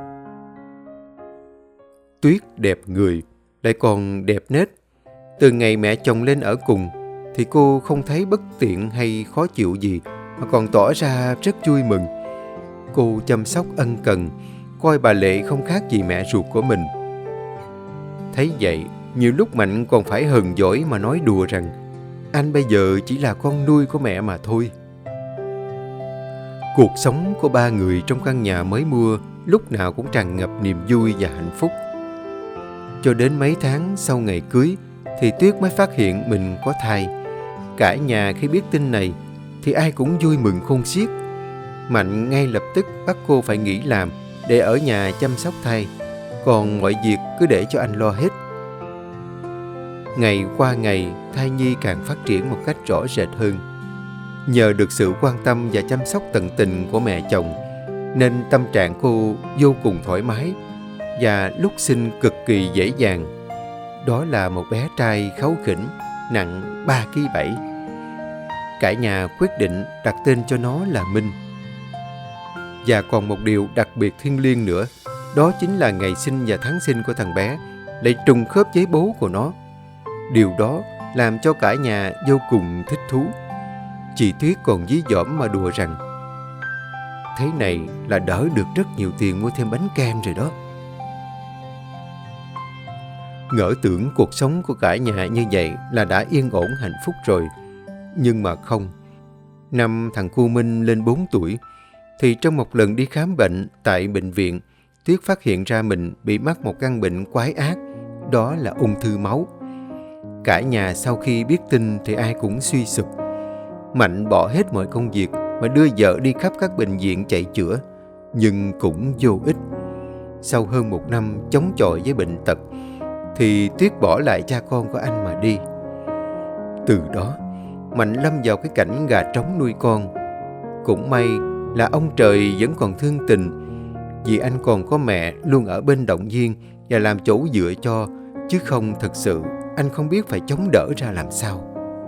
S1: Tuyết đẹp người, lại còn đẹp nết. Từ ngày mẹ chồng lên ở cùng, thì cô không thấy bất tiện hay khó chịu gì, mà còn tỏ ra rất vui mừng. Cô chăm sóc ân cần, coi bà Lệ không khác gì mẹ ruột của mình. Thấy vậy, nhiều lúc Mạnh còn phải hờn dỗi mà nói đùa rằng anh bây giờ chỉ là con nuôi của mẹ mà thôi. Cuộc sống của ba người trong căn nhà mới mua lúc nào cũng tràn ngập niềm vui và hạnh phúc. Cho đến mấy tháng sau ngày cưới thì Tuyết mới phát hiện mình có thai. Cả nhà khi biết tin này thì ai cũng vui mừng khôn xiết. Mạnh ngay lập tức bắt cô phải nghỉ làm để ở nhà chăm sóc thai, còn mọi việc cứ để cho anh lo hết. Ngày qua ngày, thai nhi càng phát triển một cách rõ rệt hơn. Nhờ được sự quan tâm và chăm sóc tận tình của mẹ chồng, nên tâm trạng cô vô cùng thoải mái và lúc sinh cực kỳ dễ dàng. Đó là một bé trai kháu khỉnh, nặng ba ki bảy. Cả nhà quyết định đặt tên cho nó là Minh. Và còn một điều đặc biệt thiêng liêng nữa, đó chính là ngày sinh và tháng sinh của thằng bé lại trùng khớp với bố của nó. Điều đó làm cho cả nhà vô cùng thích thú. Chị Tuyết còn dí dỏm mà đùa rằng thế này là đỡ được rất nhiều tiền mua thêm bánh kem rồi đó. Ngỡ tưởng cuộc sống của cả nhà như vậy là đã yên ổn hạnh phúc rồi. Nhưng mà không. Năm thằng cu Minh lên bốn tuổi, thì trong một lần đi khám bệnh tại bệnh viện, Tuyết phát hiện ra mình bị mắc một căn bệnh quái ác, đó là ung thư máu. Cả nhà sau khi biết tin thì ai cũng suy sụp. Mạnh bỏ hết mọi công việc mà đưa vợ đi khắp các bệnh viện chạy chữa, nhưng cũng vô ích. Sau hơn một năm chống chọi với bệnh tật, thì Tuyết bỏ lại cha con của anh mà đi. Từ đó, Mạnh lâm vào cái cảnh gà trống nuôi con. Cũng may là ông trời vẫn còn thương tình, vì anh còn có mẹ luôn ở bên động viên và làm chỗ dựa cho, chứ không thật sự anh không biết phải chống đỡ ra làm sao.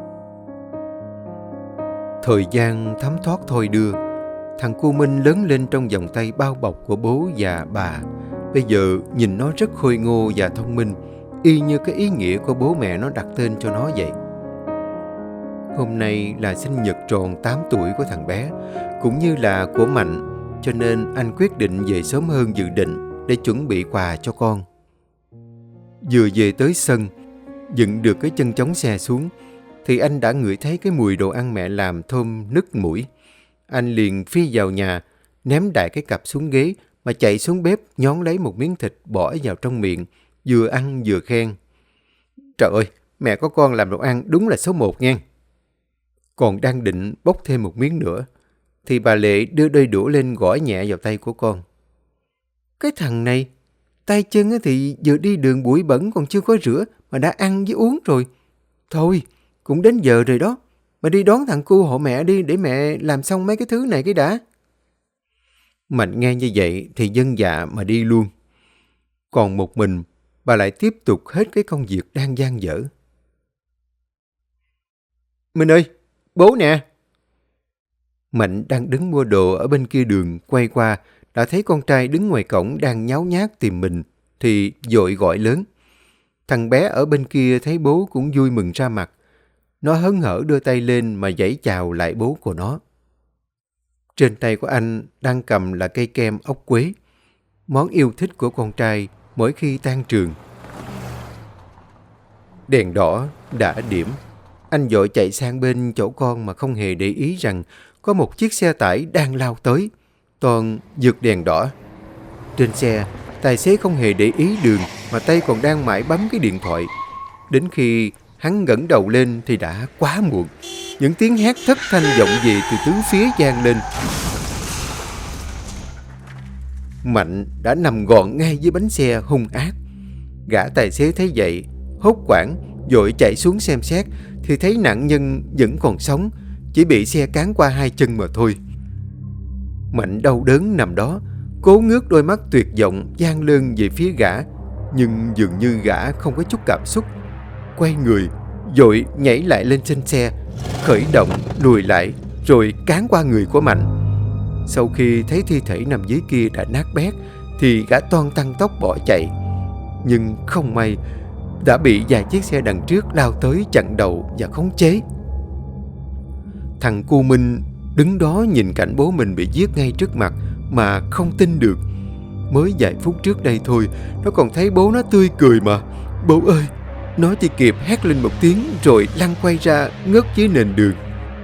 S1: Thời gian thấm thoát thôi đưa, thằng cu Minh lớn lên trong vòng tay bao bọc của bố và bà. Bây giờ nhìn nó rất khôi ngô và thông minh, y như cái ý nghĩa của bố mẹ nó đặt tên cho nó vậy. Hôm nay là sinh nhật tròn tám tuổi của thằng bé, cũng như là của Mạnh, cho nên anh quyết định về sớm hơn dự định để chuẩn bị quà cho con. Vừa về tới sân, dựng được cái chân chống xe xuống, thì anh đã ngửi thấy cái mùi đồ ăn mẹ làm thơm nức mũi. Anh liền phi vào nhà, ném đại cái cặp xuống ghế mà chạy xuống bếp nhón lấy một miếng thịt bỏ vào trong miệng, vừa ăn vừa khen. Trời ơi, mẹ có con làm đồ ăn đúng là số một nha. Còn đang định bốc thêm một miếng nữa, thì bà Lệ đưa đôi đũa lên gõ nhẹ vào tay của con. Cái thằng này, tay chân thì vừa đi đường bụi bẩn còn chưa có rửa mà đã ăn với uống rồi. Thôi, cũng đến giờ rồi đó, mà đi đón thằng cu hộ mẹ đi để mẹ làm xong mấy cái thứ này cái đã. Mạnh nghe như vậy thì vâng dạ mà đi luôn. Còn một mình, bà lại tiếp tục hết cái công việc đang dang dở. Minh ơi, bố nè. Mạnh đang đứng mua đồ ở bên kia đường quay qua, đã thấy con trai đứng ngoài cổng đang nháo nhác tìm mình, thì vội gọi lớn. Thằng bé ở bên kia thấy bố cũng vui mừng ra mặt. Nó hớn hở đưa tay lên mà giãy chào lại bố của nó. Trên tay của anh đang cầm là cây kem ốc quế, món yêu thích của con trai mỗi khi tan trường. Đèn đỏ đã điểm. Anh vội chạy sang bên chỗ con mà không hề để ý rằng có một chiếc xe tải đang lao tới. Toàn vượt đèn đỏ. Trên xe, tài xế không hề để ý đường mà tay còn đang mãi bấm cái điện thoại. Đến khi hắn ngẩng đầu lên thì đã quá muộn. Những tiếng hét thất thanh vọng về từ tứ phía vang lên. Mạnh đã nằm gọn ngay dưới bánh xe hung ác. Gã tài xế thấy vậy, hốt hoảng, vội chạy xuống xem xét thì thấy nạn nhân vẫn còn sống, chỉ bị xe cán qua hai chân mà thôi. Mạnh đau đớn nằm đó, cố ngước đôi mắt tuyệt vọng dang lơn về phía gã, nhưng dường như gã không có chút cảm xúc. Quay người, vội nhảy lại lên trên xe, khởi động lùi lại rồi cán qua người của Mạnh. Sau khi thấy thi thể nằm dưới kia đã nát bét thì gã toan tăng tốc bỏ chạy, nhưng không may đã bị vài chiếc xe đằng trước lao tới chặn đầu và khống chế. Thằng cu Minh đứng đó nhìn cảnh bố mình bị giết ngay trước mặt mà không tin được. Mới vài phút trước đây thôi, nó còn thấy bố nó tươi cười mà. Bố ơi! Nó chỉ kịp hét lên một tiếng rồi lăn quay ra ngất dưới nền đường.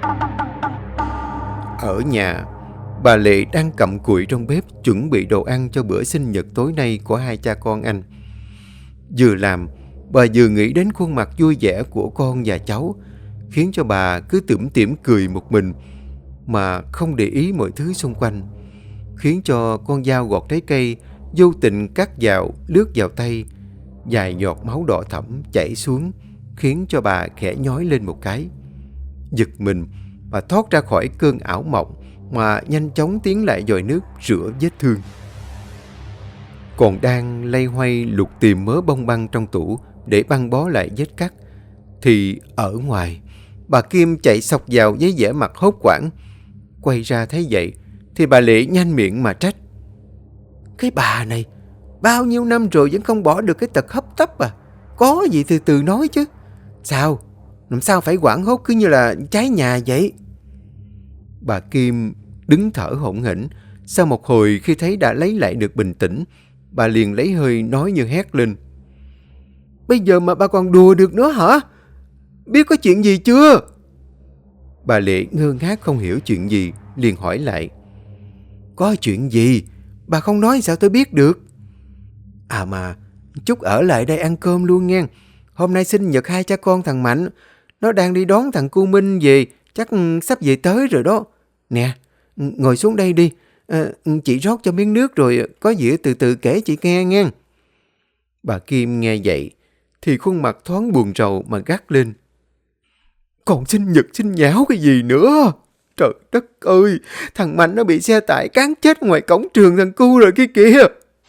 S1: Ở nhà, bà Lệ đang cặm cụi trong bếp chuẩn bị đồ ăn cho bữa sinh nhật tối nay của hai cha con anh. Vừa làm, bà vừa nghĩ đến khuôn mặt vui vẻ của con và cháu, khiến cho bà cứ tủm tỉm cười một mình mà không để ý mọi thứ xung quanh, khiến cho con dao gọt trái cây vô tình cắt vào, lướt vào tay. Vài giọt máu đỏ thẫm chảy xuống, khiến cho bà khẽ nhói lên một cái. Giật mình, bà thoát ra khỏi cơn ảo mộng mà nhanh chóng tiến lại vòi nước rửa vết thương. Còn đang loay hoay lục tìm mớ bông băng trong tủ để băng bó lại vết cắt, thì ở ngoài, bà Kim chạy xộc vào với vẻ mặt hốt hoảng. Quay ra thấy vậy thì bà Lệ nhanh miệng mà trách. Cái bà này, bao nhiêu năm rồi vẫn không bỏ được cái tật hấp tấp à? Có gì từ từ nói chứ. Sao? Làm sao phải hoảng hốt cứ như là cháy nhà vậy? Bà Kim đứng thở hổn hển. Sau một hồi khi thấy đã lấy lại được bình tĩnh, bà liền lấy hơi nói như hét lên. Bây giờ mà bà còn đùa được nữa hả? Biết có chuyện gì chưa? Bà Lệ ngơ ngác không hiểu chuyện gì, liền hỏi lại. Có chuyện gì? Bà không nói sao tôi biết được? À mà, Trúc ở lại đây ăn cơm luôn nghe. Hôm nay sinh nhật hai cha con thằng Mạnh. Nó đang đi đón thằng cu Minh về, chắc sắp về tới rồi đó. Nè, ngồi xuống đây đi. À, chị rót cho miếng nước rồi có gì từ từ kể chị nghe nghe. Bà Kim nghe vậy thì khuôn mặt thoáng buồn rầu mà gắt lên. Còn sinh nhật sinh nháo cái gì nữa? Trời đất ơi, thằng Mạnh nó bị xe tải cán chết ngoài cổng trường thằng cu rồi kia kìa.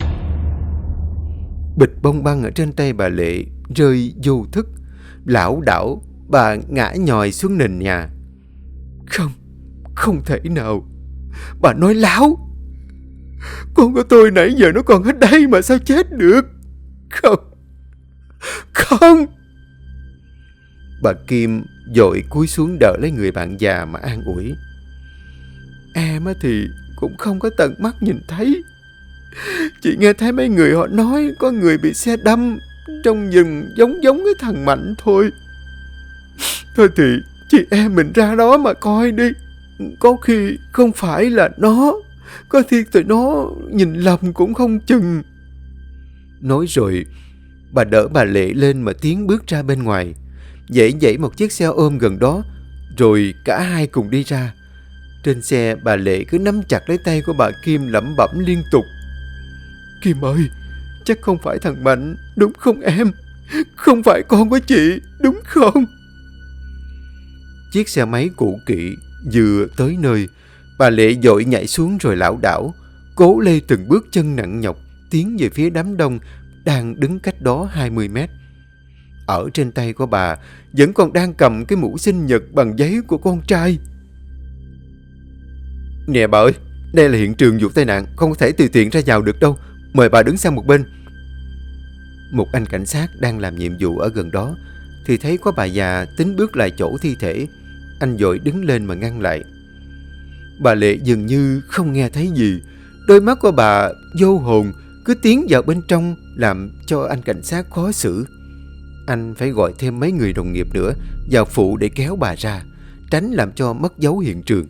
S1: Bịch bông băng ở trên tay bà Lệ rơi vô thức. Lảo đảo, bà ngã nhòi xuống nền nhà. Không, không thể nào. Bà nói láo. Con của tôi nãy giờ nó còn ở đây mà sao chết được? Không, không. Bà Kim vội cúi xuống đỡ lấy người bạn già mà an ủi. Em thì cũng không có tận mắt nhìn thấy. Chị nghe thấy mấy người họ nói có người bị xe đâm trong rừng giống giống cái thằng Mạnh thôi. Thôi thì chị em mình ra đó mà coi đi. Có khi không phải là nó. Có khi tụi nó nhìn lầm cũng không chừng. Nói rồi, bà đỡ bà Lệ lên mà tiến bước ra bên ngoài, dãy dãy một chiếc xe ôm gần đó, rồi cả hai cùng đi ra. Trên xe bà Lệ cứ nắm chặt lấy tay của bà Kim lẩm bẩm liên tục. Kim ơi, chắc không phải thằng Mạnh, đúng không em? Không phải con của chị, đúng không? Chiếc xe máy cũ kỹ vừa tới nơi, bà Lệ vội nhảy xuống rồi lảo đảo, cố lê từng bước chân nặng nhọc tiến về phía đám đông đang đứng cách đó hai mươi mét. Ở trên tay của bà vẫn còn đang cầm cái mũ sinh nhật bằng giấy của con trai. Nè bà ơi, Đây là hiện trường vụ tai nạn, không có thể tùy tiện ra vào được đâu. Mời bà đứng sang một bên. Một anh cảnh sát đang làm nhiệm vụ ở gần đó thì thấy có bà già tính bước lại chỗ thi thể. Anh vội đứng lên mà ngăn lại. Bà Lệ dường như không nghe thấy gì. Đôi mắt của bà vô hồn cứ tiến vào bên trong, làm cho anh cảnh sát khó xử. Anh phải gọi thêm mấy người đồng nghiệp nữa vào phụ để kéo bà ra, tránh làm cho mất dấu hiện trường.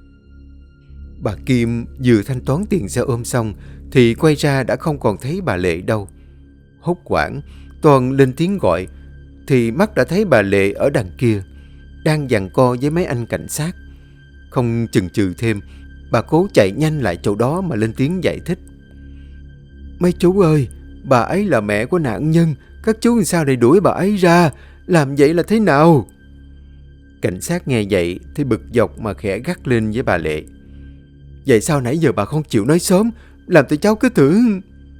S1: Bà Kim vừa thanh toán tiền xe ôm xong thì quay ra đã không còn thấy bà Lệ đâu. Hốt hoảng, Toàn lên tiếng gọi thì mắt đã thấy bà Lệ ở đằng kia, đang giằng co với mấy anh cảnh sát. Không chần chừ thêm, bà cố chạy nhanh lại chỗ đó mà lên tiếng giải thích. Mấy chú ơi, bà ấy là mẹ của nạn nhân, các chú làm sao để đuổi bà ấy ra, làm vậy là thế nào? Cảnh sát nghe vậy thì bực dọc mà khẽ gắt lên với bà Lệ. Vậy sao nãy giờ bà không chịu nói sớm, làm tụi cháu cứ tưởng...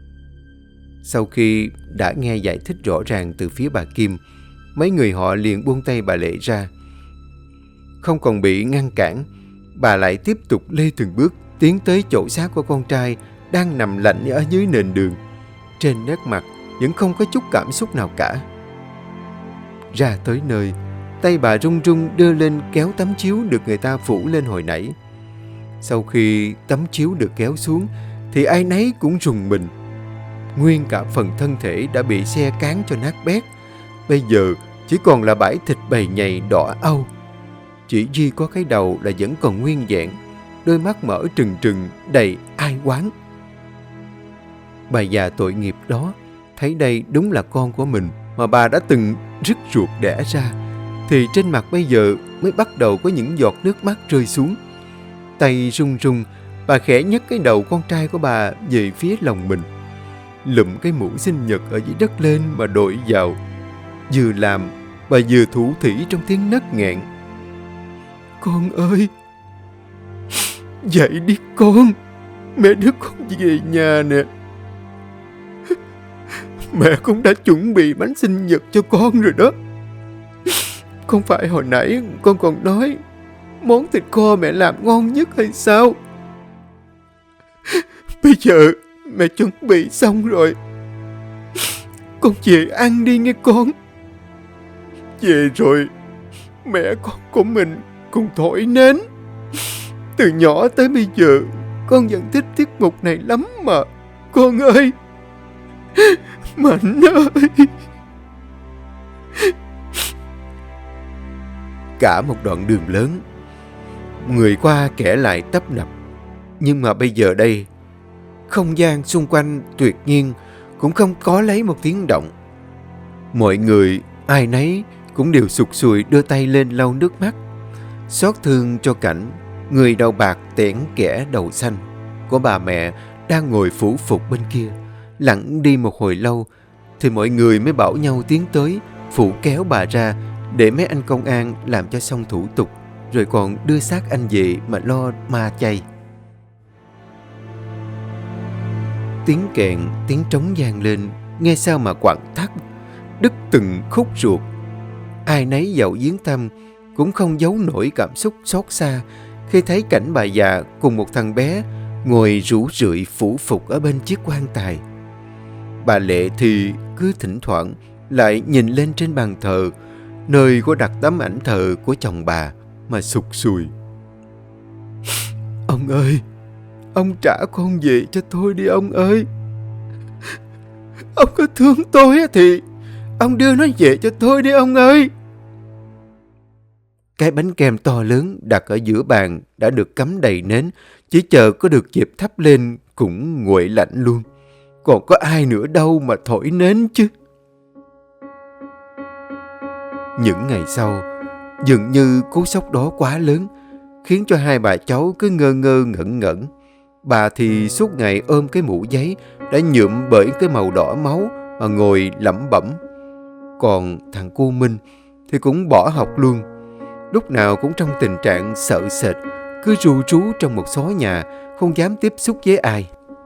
S1: Sau khi đã nghe giải thích rõ ràng từ phía bà Kim, mấy người họ liền buông tay bà Lệ ra. Không còn bị ngăn cản, bà lại tiếp tục lê từng bước tiến tới chỗ xác của con trai đang nằm lạnh ở dưới nền đường. Trên nét mặt vẫn không có chút cảm xúc nào cả. Ra tới nơi, tay bà run run đưa lên kéo tấm chiếu được người ta phủ lên hồi nãy. Sau khi tấm chiếu được kéo xuống thì ai nấy cũng rùng mình. Nguyên cả phần thân thể đã bị xe cán cho nát bét, bây giờ chỉ còn là bãi thịt bầy nhầy đỏ au. Chỉ duy có cái đầu là vẫn còn nguyên vẹn, đôi mắt mở trừng trừng đầy ai oán. Bà già tội nghiệp đó thấy đây đúng là con của mình mà bà đã từng rứt ruột đẻ ra, thì trên mặt bây giờ mới bắt đầu có những giọt nước mắt rơi xuống. Tay run run, bà khẽ nhấc cái đầu con trai của bà về phía lòng mình, lụm cái mũ sinh nhật ở dưới đất lên mà đội vào. Vừa làm, bà vừa thủ thỉ trong tiếng nấc nghẹn. Con ơi, dậy đi con, mẹ đứa con về nhà nè. Mẹ cũng đã chuẩn bị bánh sinh nhật cho con rồi đó. Không phải hồi nãy con còn nói món thịt kho mẹ làm ngon nhất hay sao? Bây giờ mẹ chuẩn bị xong rồi, con về ăn đi nghe con. Về rồi mẹ con của mình cùng thổi nến. Từ nhỏ tới bây giờ con vẫn thích tiết mục này lắm mà, con ơi. Mạnh ơi. Cả một đoạn đường lớn, người qua kẻ lại tấp nập. Nhưng mà bây giờ đây, không gian xung quanh tuyệt nhiên cũng không có lấy một tiếng động. Mọi người ai nấy cũng đều sụt sùi đưa tay lên lau nước mắt, xót thương cho cảnh người đầu bạc tẻn kẻ đầu xanh của bà mẹ đang ngồi phủ phục bên kia. Lặng đi một hồi lâu thì mọi người mới bảo nhau tiến tới phụ kéo bà ra để mấy anh công an làm cho xong thủ tục, rồi còn đưa xác anh về mà lo ma chay. Tiếng kèn, tiếng trống vang lên, nghe sao mà quặn thắt, đứt từng khúc ruột. Ai nấy dẫu viếng thăm cũng không giấu nổi cảm xúc xót xa khi thấy cảnh bà già cùng một thằng bé ngồi rũ rượi phủ phục ở bên chiếc quan tài. Bà Lệ thì cứ thỉnh thoảng lại nhìn lên trên bàn thờ, nơi có đặt tấm ảnh thờ của chồng bà, mà sụt sùi. Ông ơi, ông trả con về cho tôi đi ông ơi. Ông có thương tôi thì ông đưa nó về cho tôi đi ông ơi. Cái bánh kem to lớn đặt ở giữa bàn đã được cắm đầy nến, chỉ chờ có được dịp thắp lên cũng nguội lạnh luôn. Còn có ai nữa đâu mà thổi nến chứ. Những ngày sau, dường như cú sốc đó quá lớn, khiến cho hai bà cháu cứ ngơ ngơ ngẩn ngẩn. Bà thì suốt ngày ôm cái mũ giấy đã nhuộm bởi cái màu đỏ máu mà ngồi lẩm bẩm. Còn thằng cu Minh thì cũng bỏ học luôn, lúc nào cũng trong tình trạng sợ sệt, cứ ru rú trong một xó nhà, không dám tiếp xúc với ai.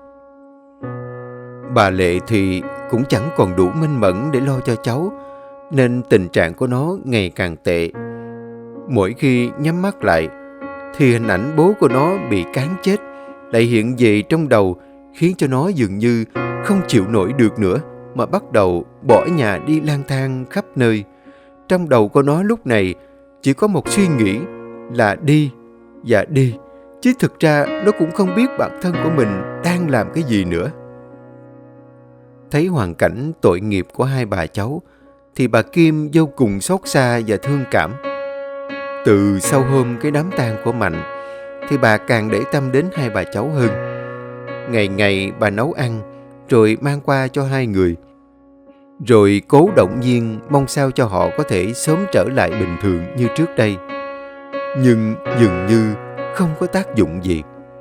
S1: Bà Lệ thì cũng chẳng còn đủ minh mẫn để lo cho cháu, nên tình trạng của nó ngày càng tệ. Mỗi khi nhắm mắt lại thì hình ảnh bố của nó bị cán chết lại hiện về trong đầu, khiến cho nó dường như không chịu nổi được nữa, mà bắt đầu bỏ nhà đi lang thang khắp nơi. Trong đầu của nó lúc này chỉ có một suy nghĩ là đi và đi, chứ thực ra nó cũng không biết bản thân của mình đang làm cái gì nữa. Thấy hoàn cảnh tội nghiệp của hai bà cháu, thì bà Kim vô cùng xót xa và thương cảm. Từ sau hôm cái đám tang của Mạnh, thì bà càng để tâm đến hai bà cháu hơn. Ngày ngày bà nấu ăn, rồi mang qua cho hai người, rồi cố động viên mong sao cho họ có thể sớm trở lại bình thường như trước đây. Nhưng dường như không có tác dụng gì.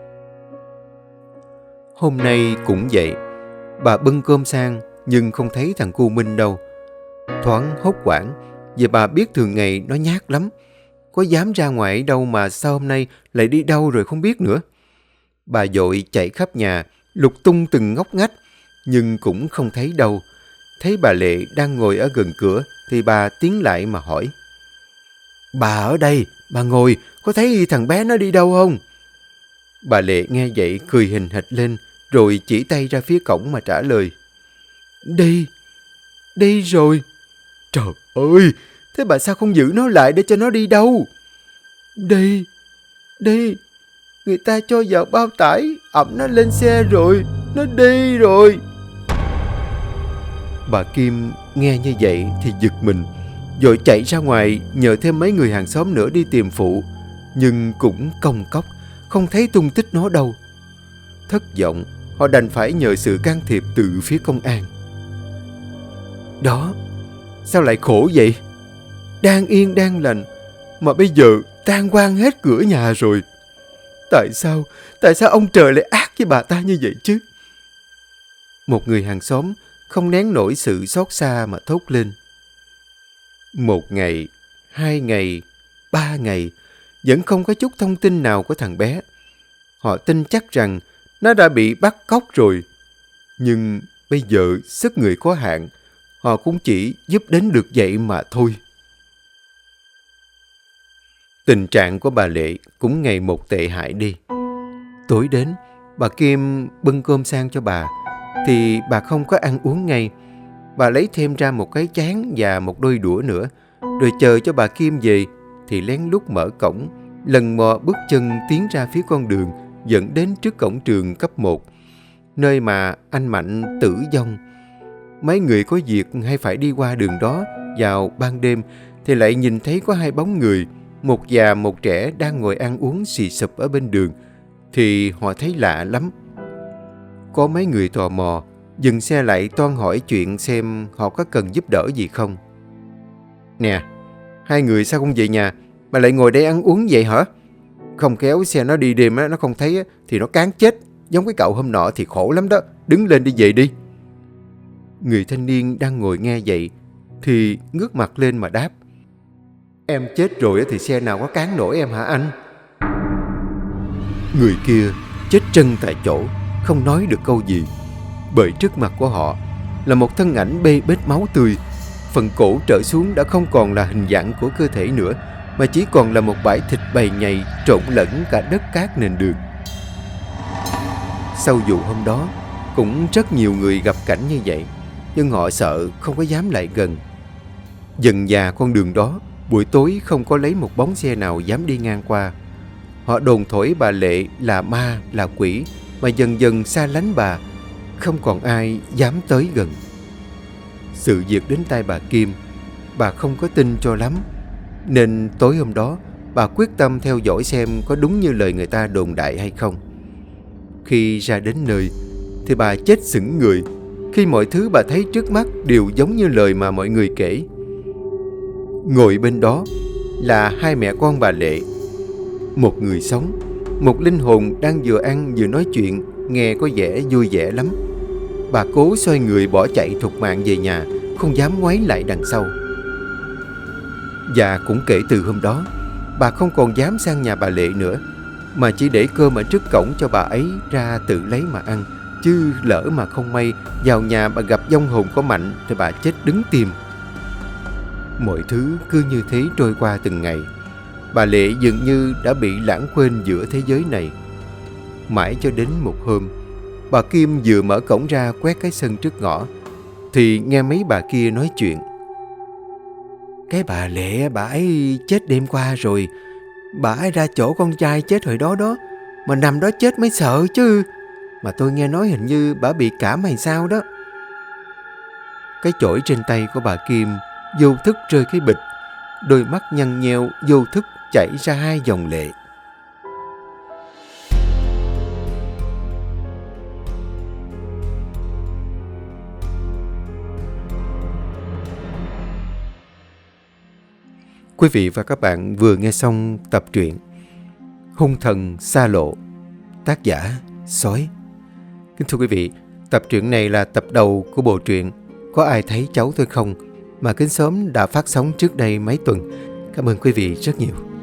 S1: Hôm nay cũng vậy, bà bưng cơm sang nhưng không thấy thằng cu Minh đâu. Thoáng hốt hoảng, vì bà biết thường ngày nó nhát lắm, có dám ra ngoài đâu mà sao hôm nay lại đi đâu rồi không biết nữa. Bà vội chạy khắp nhà, lục tung từng ngóc ngách, nhưng cũng không thấy đâu. Thấy bà Lệ đang ngồi ở gần cửa, thì bà tiến lại mà hỏi: "Bà ở đây, bà ngồi, có thấy thằng bé nó đi đâu không?" Bà Lệ nghe vậy cười hình hệt lên, rồi chỉ tay ra phía cổng mà trả lời: "Đi, đi rồi." "Trời ơi, thế bà sao không giữ nó lại để cho nó đi đâu?" "Đi, đi, người ta cho vào bao tải, ẵm nó lên xe rồi, nó đi rồi." Bà Kim nghe như vậy thì giật mình, vội chạy ra ngoài nhờ thêm mấy người hàng xóm nữa đi tìm phụ, nhưng cũng công cốc, không thấy tung tích nó đâu. Thất vọng, họ đành phải nhờ sự can thiệp từ phía công an. Đó, sao lại khổ vậy? Đang yên đang lành, mà bây giờ tan hoang hết cửa nhà rồi. Tại sao, tại sao ông trời lại ác với bà ta như vậy chứ? Một người hàng xóm không nén nổi sự xót xa mà thốt lên. Một ngày, hai ngày, ba ngày, vẫn không có chút thông tin nào của thằng bé. Họ tin chắc rằng nó đã bị bắt cóc rồi. Nhưng bây giờ sức người có hạn, họ cũng chỉ giúp đến được vậy mà thôi. Tình trạng của bà Lệ cũng ngày một tệ hại đi. Tối đến, bà Kim bưng cơm sang cho bà, thì bà không có ăn uống ngay. Bà lấy thêm ra một cái chén và một đôi đũa nữa, rồi chờ cho bà Kim về, thì lén lút mở cổng, lần mò bước chân tiến ra phía con đường dẫn đến trước cổng trường cấp một, nơi mà anh Mạnh tử vong. Mấy người có việc hay phải đi qua đường đó vào ban đêm, thì lại nhìn thấy có hai bóng người, một già một trẻ đang ngồi ăn uống xì xụp ở bên đường, thì họ thấy lạ lắm. Có mấy người tò mò, dừng xe lại toan hỏi chuyện xem họ có cần giúp đỡ gì không. "Nè, hai người sao không về nhà mà lại ngồi đây ăn uống vậy hả? Không khéo xe nó đi đêm nó không thấy thì nó cán chết, giống cái cậu hôm nọ thì khổ lắm đó, đứng lên đi về đi." Người thanh niên đang ngồi nghe vậy thì ngước mặt lên mà đáp: "Em chết rồi thì xe nào có cán nổi em hả anh?" Người kia chết chân tại chỗ, không nói được câu gì, bởi trước mặt của họ là một thân ảnh bê bết máu tươi. Phần cổ trở xuống đã không còn là hình dạng của cơ thể nữa, mà chỉ còn là một bãi thịt bầy nhầy trộn lẫn cả đất cát nền đường. Sau vụ hôm đó, cũng rất nhiều người gặp cảnh như vậy, nhưng họ sợ không có dám lại gần. Dần dà con đường đó, buổi tối không có lấy một bóng xe nào dám đi ngang qua. Họ đồn thổi bà Lệ là ma, là quỷ, mà dần dần xa lánh bà, không còn ai dám tới gần. Sự việc đến tai bà Kim, bà không có tin cho lắm, nên tối hôm đó bà quyết tâm theo dõi xem có đúng như lời người ta đồn đại hay không. Khi ra đến nơi thì bà chết sững người, khi mọi thứ bà thấy trước mắt đều giống như lời mà mọi người kể. Ngồi bên đó là hai mẹ con bà Lệ, một người sống, một linh hồn đang vừa ăn vừa nói chuyện, nghe có vẻ vui vẻ lắm. Bà cố xoay người bỏ chạy thục mạng về nhà, không dám ngoái lại đằng sau. Và cũng kể từ hôm đó, bà không còn dám sang nhà bà Lệ nữa, mà chỉ để cơm ở trước cổng cho bà ấy ra tự lấy mà ăn. Chứ lỡ mà không may vào nhà bà gặp vong hồn của Mạnh thì bà chết đứng tim. Mọi thứ cứ như thế trôi qua từng ngày. Bà Lệ dường như đã bị lãng quên giữa thế giới này. Mãi cho đến một hôm, bà Kim vừa mở cổng ra quét cái sân trước ngõ, thì nghe mấy bà kia nói chuyện. Cái bà Lệ, bà ấy chết đêm qua rồi. Bà ấy ra chỗ con trai chết hồi đó đó, mà nằm đó chết mới sợ chứ. Mà tôi nghe nói hình như bà bị cảm hay sao đó. Cái chổi trên tay của bà Kim vô thức rơi cái bịch. Đôi mắt nhăn nheo vô thức chảy ra hai dòng lệ. Quý vị và các bạn vừa nghe xong tập truyện Hung thần xa lộ, tác giả Sói. Kính thưa quý vị, tập truyện này là tập đầu của bộ truyện Có Ai Thấy Cháu Tôi Không mà Kính Xóm đã phát sóng trước đây mấy tuần. Cảm ơn quý vị rất nhiều.